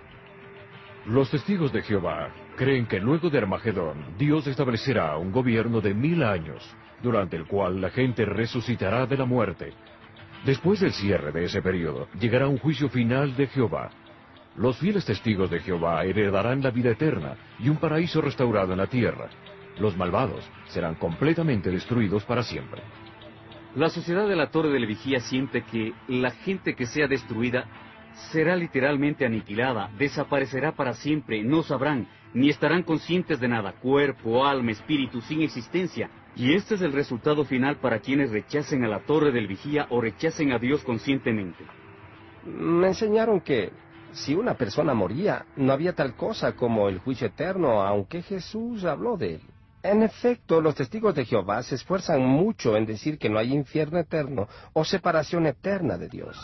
Los testigos de Jehová creen que luego de Armagedón, Dios establecerá un gobierno de mil años, durante el cual la gente resucitará de la muerte. Después del cierre de ese periodo, llegará un juicio final de Jehová. Los fieles testigos de Jehová heredarán la vida eterna y un paraíso restaurado en la tierra. Los malvados serán completamente destruidos para siempre. La Sociedad de la Torre del Vigía siente que la gente que sea destruida será literalmente aniquilada, desaparecerá para siempre, no sabrán, ni estarán conscientes de nada, cuerpo, alma, espíritu, sin existencia. Y este es el resultado final para quienes rechacen a la Torre del Vigía o rechacen a Dios conscientemente. Me enseñaron que si una persona moría, no había tal cosa como el juicio eterno, aunque Jesús habló de él. En efecto, los testigos de Jehová se esfuerzan mucho en decir que no hay infierno eterno o separación eterna de Dios.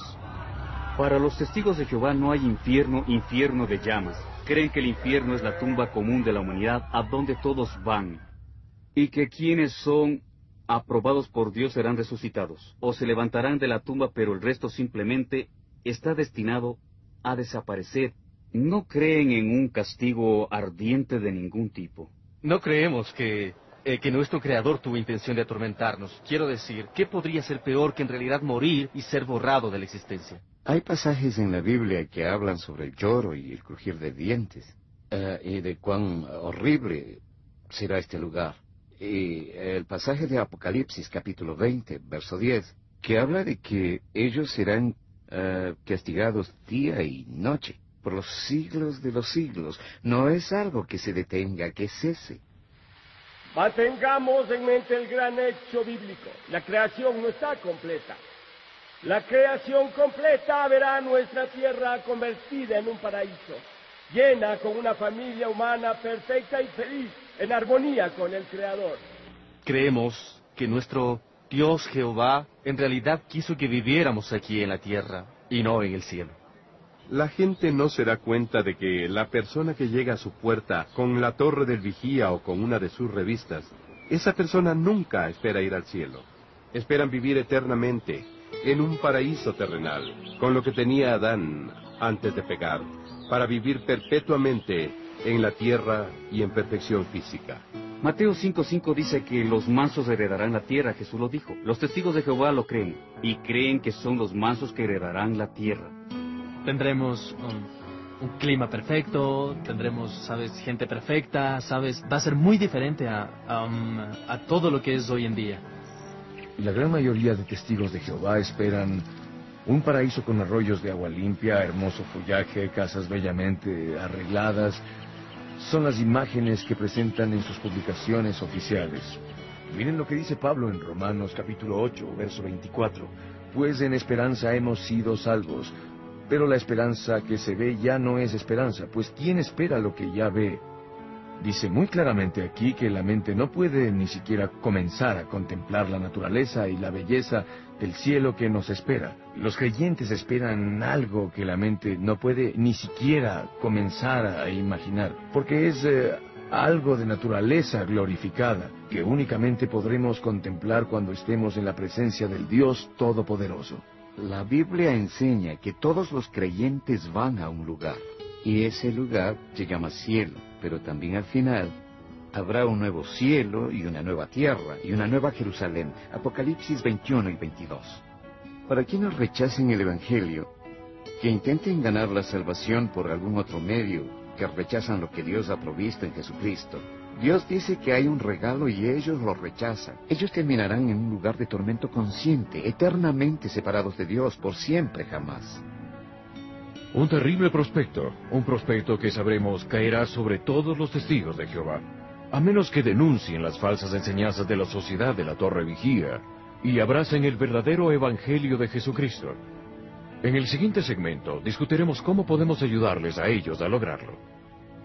Para los testigos de Jehová no hay infierno, infierno de llamas. Creen que el infierno es la tumba común de la humanidad a donde todos van. Y que quienes son aprobados por Dios serán resucitados. O se levantarán de la tumba, pero el resto simplemente está destinado a desaparecer. No creen en un castigo ardiente de ningún tipo. No creemos que, eh, que nuestro Creador tuvo intención de atormentarnos. Quiero decir, ¿qué podría ser peor que en realidad morir y ser borrado de la existencia? Hay pasajes en la Biblia que hablan sobre el lloro y el crujir de dientes, uh, y de cuán horrible será este lugar. Y el pasaje de Apocalipsis, capítulo veinte, verso diez, que habla de que ellos serán uh, castigados día y noche, por los siglos de los siglos. No es algo que se detenga, que cese. Mantengamos en mente el gran hecho bíblico. La creación no está completa. La creación completa verá nuestra tierra convertida en un paraíso, llena con una familia humana perfecta y feliz, en armonía con el Creador. Creemos que nuestro Dios Jehová en realidad quiso que viviéramos aquí en la tierra y no en el cielo. La gente no se da cuenta de que la persona que llega a su puerta con la torre del vigía o con una de sus revistas, esa persona nunca espera ir al cielo. Esperan vivir eternamente en un paraíso terrenal, con lo que tenía Adán antes de pecar, para vivir perpetuamente en la tierra y en perfección física. Mateo cinco cinco dice que los mansos heredarán la tierra, Jesús lo dijo. Los testigos de Jehová lo creen, y creen que son los mansos que heredarán la tierra. Tendremos un, un clima perfecto, tendremos, sabes, gente perfecta, sabes, va a ser muy diferente a, a, um, a todo lo que es hoy en día. La gran mayoría de testigos de Jehová esperan un paraíso con arroyos de agua limpia, hermoso follaje, casas bellamente arregladas. Son las imágenes que presentan en sus publicaciones oficiales. Miren lo que dice Pablo en Romanos capítulo ocho, verso veinticuatro. Pues en esperanza hemos sido salvos. Pero la esperanza que se ve ya no es esperanza, pues ¿quién espera lo que ya ve? Dice muy claramente aquí que la mente no puede ni siquiera comenzar a contemplar la naturaleza y la belleza del cielo que nos espera. Los creyentes esperan algo que la mente no puede ni siquiera comenzar a imaginar, porque es eh, algo de naturaleza glorificada, que únicamente podremos contemplar cuando estemos en la presencia del Dios Todopoderoso. La Biblia enseña que todos los creyentes van a un lugar, y ese lugar se llama cielo, pero también al final habrá un nuevo cielo y una nueva tierra y una nueva Jerusalén. Apocalipsis veintiuno y veintidós. Para quienes rechacen el Evangelio, que intenten ganar la salvación por algún otro medio, que rechazan lo que Dios ha provisto en Jesucristo, Dios dice que hay un regalo y ellos lo rechazan. Ellos terminarán en un lugar de tormento consciente, eternamente separados de Dios, por siempre jamás. Un terrible prospecto, un prospecto que sabremos caerá sobre todos los testigos de Jehová, a menos que denuncien las falsas enseñanzas de la sociedad de la Torre Vigía y abracen el verdadero Evangelio de Jesucristo. En el siguiente segmento discutiremos cómo podemos ayudarles a ellos a lograrlo.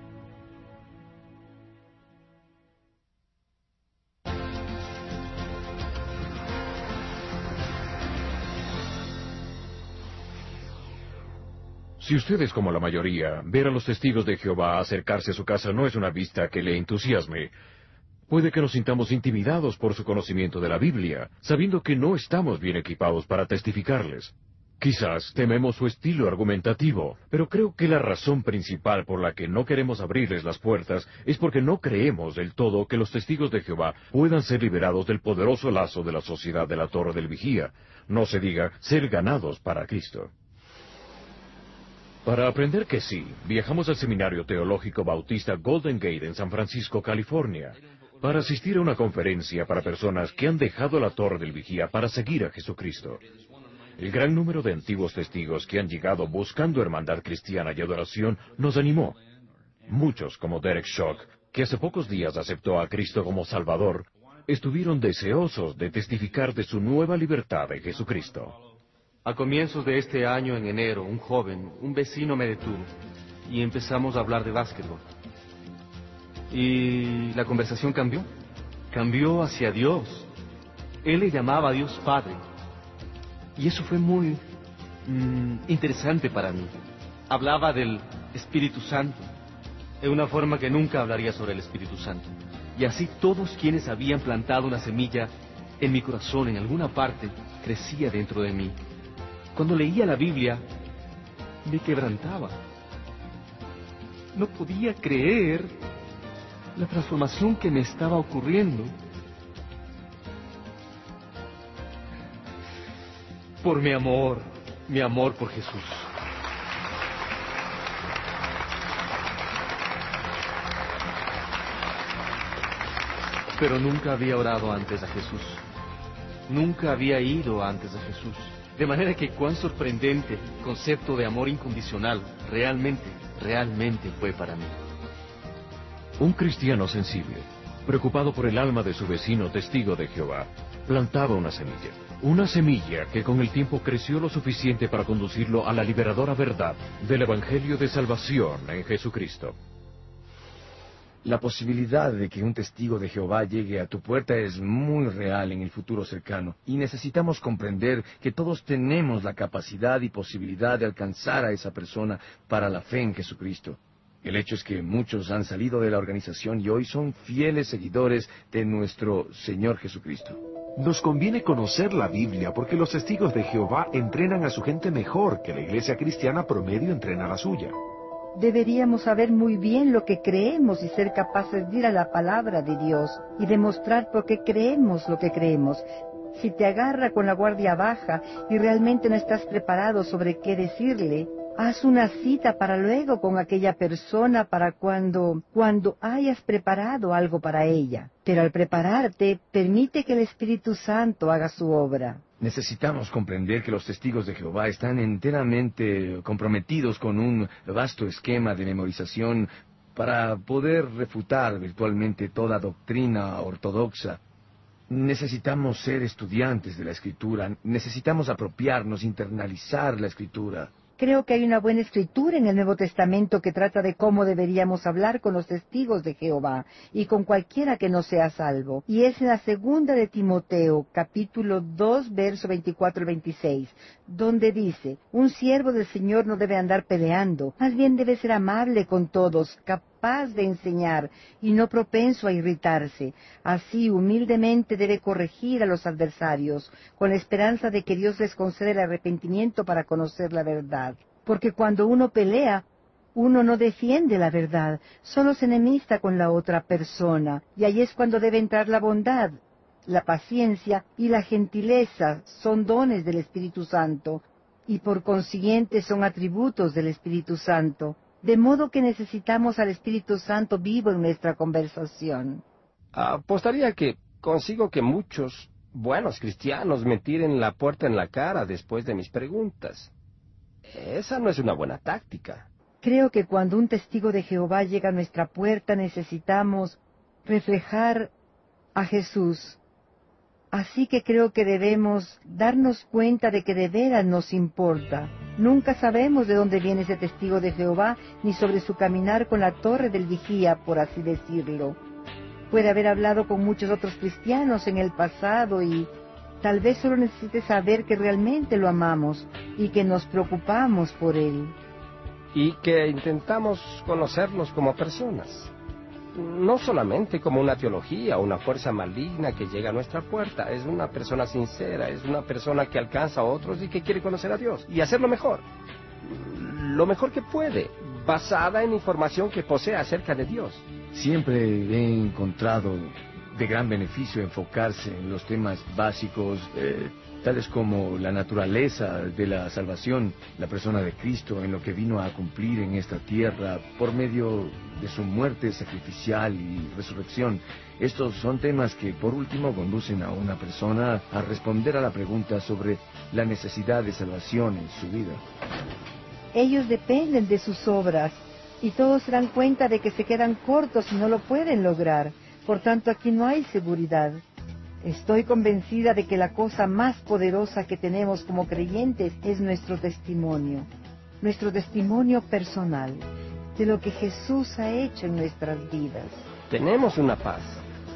Si usted es como la mayoría, ver a los testigos de Jehová acercarse a su casa no es una vista que le entusiasme. Puede que nos sintamos intimidados por su conocimiento de la Biblia, sabiendo que no estamos bien equipados para testificarles. Quizás tememos su estilo argumentativo, pero creo que la razón principal por la que no queremos abrirles las puertas es porque no creemos del todo que los testigos de Jehová puedan ser liberados del poderoso lazo de la sociedad de la Torre del Vigía, no se diga ser ganados para Cristo. Para aprender que sí, viajamos al Seminario Teológico Bautista Golden Gate en San Francisco, California, para asistir a una conferencia para personas que han dejado la Torre del Vigía para seguir a Jesucristo. El gran número de antiguos testigos que han llegado buscando hermandad cristiana y adoración nos animó. Muchos, como Derek Shock, que hace pocos días aceptó a Cristo como Salvador, estuvieron deseosos de testificar de su nueva libertad en Jesucristo. A comienzos de este año, en enero, un joven, un vecino me detuvo y empezamos a hablar de básquetbol. Y la conversación cambió. cambió hacia Dios. Él le llamaba a Dios Padre. Y eso fue muy mm, interesante para mí. Hablaba del Espíritu Santo, de una forma que nunca hablaría sobre el Espíritu Santo. Y así todos quienes habían plantado una semilla en mi corazón, en alguna parte, crecía dentro de mí. Cuando leía la Biblia, me quebrantaba. No podía creer la transformación que me estaba ocurriendo. Por mi amor, mi amor por Jesús. Pero nunca había orado antes a Jesús. Nunca había ido antes a Jesús. De manera que cuán sorprendente el concepto de amor incondicional realmente, realmente fue para mí. Un cristiano sensible, preocupado por el alma de su vecino testigo de Jehová, plantaba una semilla. Una semilla que con el tiempo creció lo suficiente para conducirlo a la liberadora verdad del Evangelio de Salvación en Jesucristo. La posibilidad de que un testigo de Jehová llegue a tu puerta es muy real en el futuro cercano, y necesitamos comprender que todos tenemos la capacidad y posibilidad de alcanzar a esa persona para la fe en Jesucristo. El hecho es que muchos han salido de la organización y hoy son fieles seguidores de nuestro Señor Jesucristo. Nos conviene conocer la Biblia porque los testigos de Jehová entrenan a su gente mejor que la iglesia cristiana promedio entrena a la suya. Deberíamos saber muy bien lo que creemos y ser capaces de ir a la palabra de Dios y demostrar por qué creemos lo que creemos. Si te agarra con la guardia baja y realmente no estás preparado sobre qué decirle, haz una cita para luego con aquella persona para cuando, cuando hayas preparado algo para ella. Pero al prepararte, permite que el Espíritu Santo haga su obra. Necesitamos comprender que los testigos de Jehová están enteramente comprometidos con un vasto esquema de memorización para poder refutar virtualmente toda doctrina ortodoxa. Necesitamos ser estudiantes de la Escritura, necesitamos apropiarnos, internalizar la Escritura. Creo que hay una buena escritura en el Nuevo Testamento que trata de cómo deberíamos hablar con los testigos de Jehová y con cualquiera que no sea salvo. Y es en la segunda de Timoteo, capítulo dos, verso veinticuatro al veintiséis, donde dice, un siervo del Señor no debe andar peleando, más bien debe ser amable con todos, capaz de enseñar y no propenso a irritarse. Así, humildemente debe corregir a los adversarios, con la esperanza de que Dios les conceda el arrepentimiento para conocer la verdad. Porque cuando uno pelea, uno no defiende la verdad, solo se enemista con la otra persona, y ahí es cuando debe entrar la bondad. La paciencia y la gentileza son dones del Espíritu Santo, y por consiguiente son atributos del Espíritu Santo. De modo que necesitamos al Espíritu Santo vivo en nuestra conversación. Apostaría que consigo que muchos buenos cristianos me tiren la puerta en la cara después de mis preguntas. Esa no es una buena táctica. Creo que cuando un testigo de Jehová llega a nuestra puerta necesitamos reflejar a Jesús. Así que creo que debemos darnos cuenta de que de veras nos importa. Nunca sabemos de dónde viene ese testigo de Jehová, ni sobre su caminar con la torre del vigía, por así decirlo. Puede haber hablado con muchos otros cristianos en el pasado y tal vez solo necesite saber que realmente lo amamos y que nos preocupamos por él. Y que intentamos conocerlos como personas. No solamente como una teología o una fuerza maligna que llega a nuestra puerta. Es una persona sincera, es una persona que alcanza a otros y que quiere conocer a Dios y hacerlo mejor. Lo mejor que puede, basada en información que posee acerca de Dios. Siempre he encontrado de gran beneficio enfocarse en los temas básicos, eh, tales como la naturaleza de la salvación, la persona de Cristo, en lo que vino a cumplir en esta tierra por medio de su muerte sacrificial y resurrección. Estos son temas que por último conducen a una persona a responder a la pregunta sobre la necesidad de salvación en su vida. Ellos dependen de sus obras y todos se dan cuenta de que se quedan cortos y no lo pueden lograr. Por tanto, aquí no hay seguridad. Estoy convencida de que la cosa más poderosa que tenemos como creyentes es nuestro testimonio, nuestro testimonio personal, de lo que Jesús ha hecho en nuestras vidas. Tenemos una paz,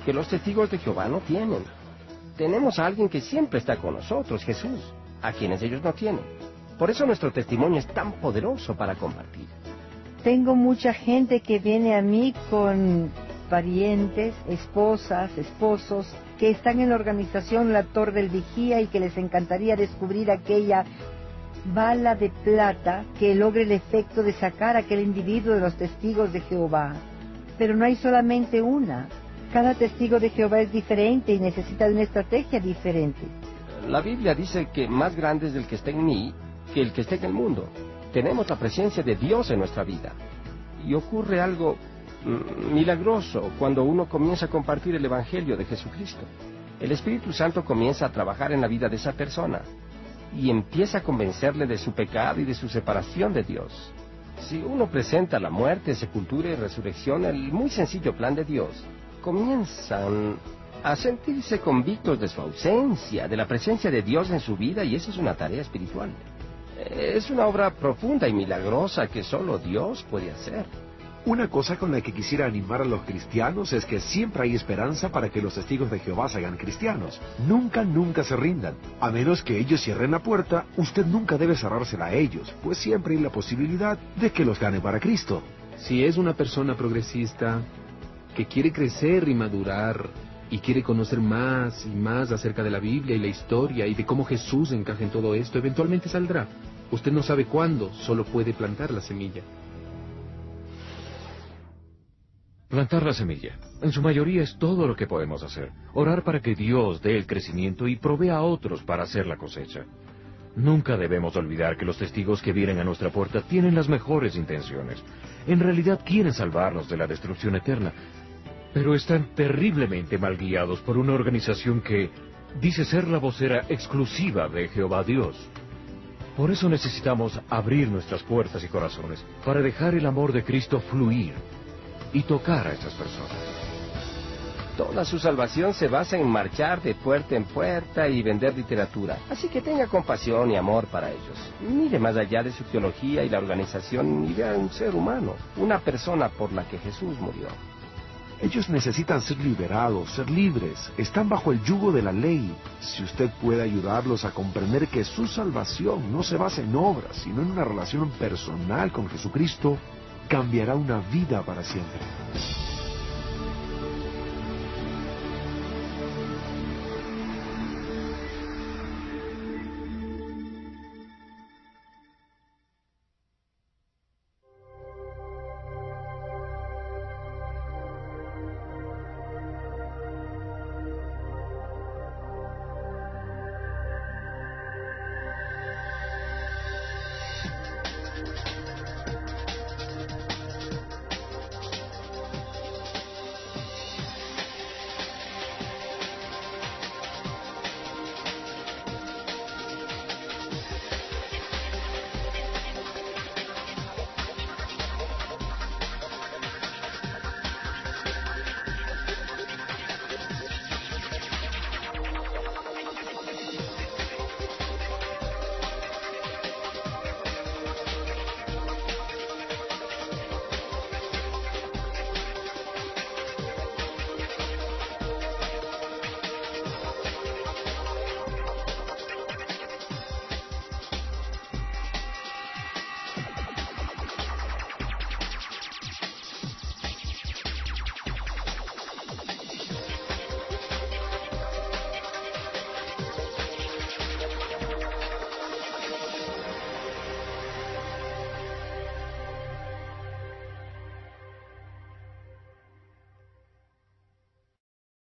que los testigos de Jehová no tienen. Tenemos a alguien que siempre está con nosotros, Jesús, a quienes ellos no tienen. Por eso nuestro testimonio es tan poderoso para compartir. Tengo mucha gente que viene a mí con parientes, esposas, esposos, que están en la organización La Torre del Vigía y que les encantaría descubrir aquella bala de plata que logre el efecto de sacar a aquel individuo de los testigos de Jehová. Pero no hay solamente una. Cada testigo de Jehová es diferente y necesita de una estrategia diferente. La Biblia dice que más grande es el que está en mí que el que está en el mundo. Tenemos la presencia de Dios en nuestra vida. Y ocurre algo mm, milagroso cuando uno comienza a compartir el Evangelio de Jesucristo. El Espíritu Santo comienza a trabajar en la vida de esa persona y empieza a convencerle de su pecado y de su separación de Dios. Si uno presenta la muerte, sepultura y resurrección, el muy sencillo plan de Dios, comienzan a sentirse convictos de su ausencia, de la presencia de Dios en su vida, y esa es una tarea espiritual. Es una obra profunda y milagrosa que solo Dios puede hacer. Una cosa con la que quisiera animar a los cristianos es que siempre hay esperanza para que los testigos de Jehová se hagan cristianos. Nunca, nunca se rindan. A menos que ellos cierren la puerta, usted nunca debe cerrársela a ellos, pues siempre hay la posibilidad de que los gane para Cristo. Si es una persona progresista que quiere crecer y madurar y quiere conocer más y más acerca de la Biblia y la historia y de cómo Jesús encaja en todo esto, eventualmente saldrá. Usted no sabe cuándo, solo puede plantar la semilla. Plantar la semilla. En su mayoría es todo lo que podemos hacer. Orar para que Dios dé el crecimiento y provea a otros para hacer la cosecha. Nunca debemos olvidar que los testigos que vienen a nuestra puerta tienen las mejores intenciones. En realidad quieren salvarnos de la destrucción eterna, pero están terriblemente mal guiados por una organización que dice ser la vocera exclusiva de Jehová Dios. Por eso necesitamos abrir nuestras puertas y corazones para dejar el amor de Cristo fluir y tocar a estas personas. Toda su salvación se basa en marchar de puerta en puerta y vender literatura. Así que tenga compasión y amor para ellos. Mire más allá de su teología y la organización y vea un ser humano, una persona por la que Jesús murió. Ellos necesitan ser liberados, ser libres. Están bajo el yugo de la ley. Si usted puede ayudarlos a comprender que su salvación no se basa en obras, sino en una relación personal con Jesucristo, cambiará una vida para siempre.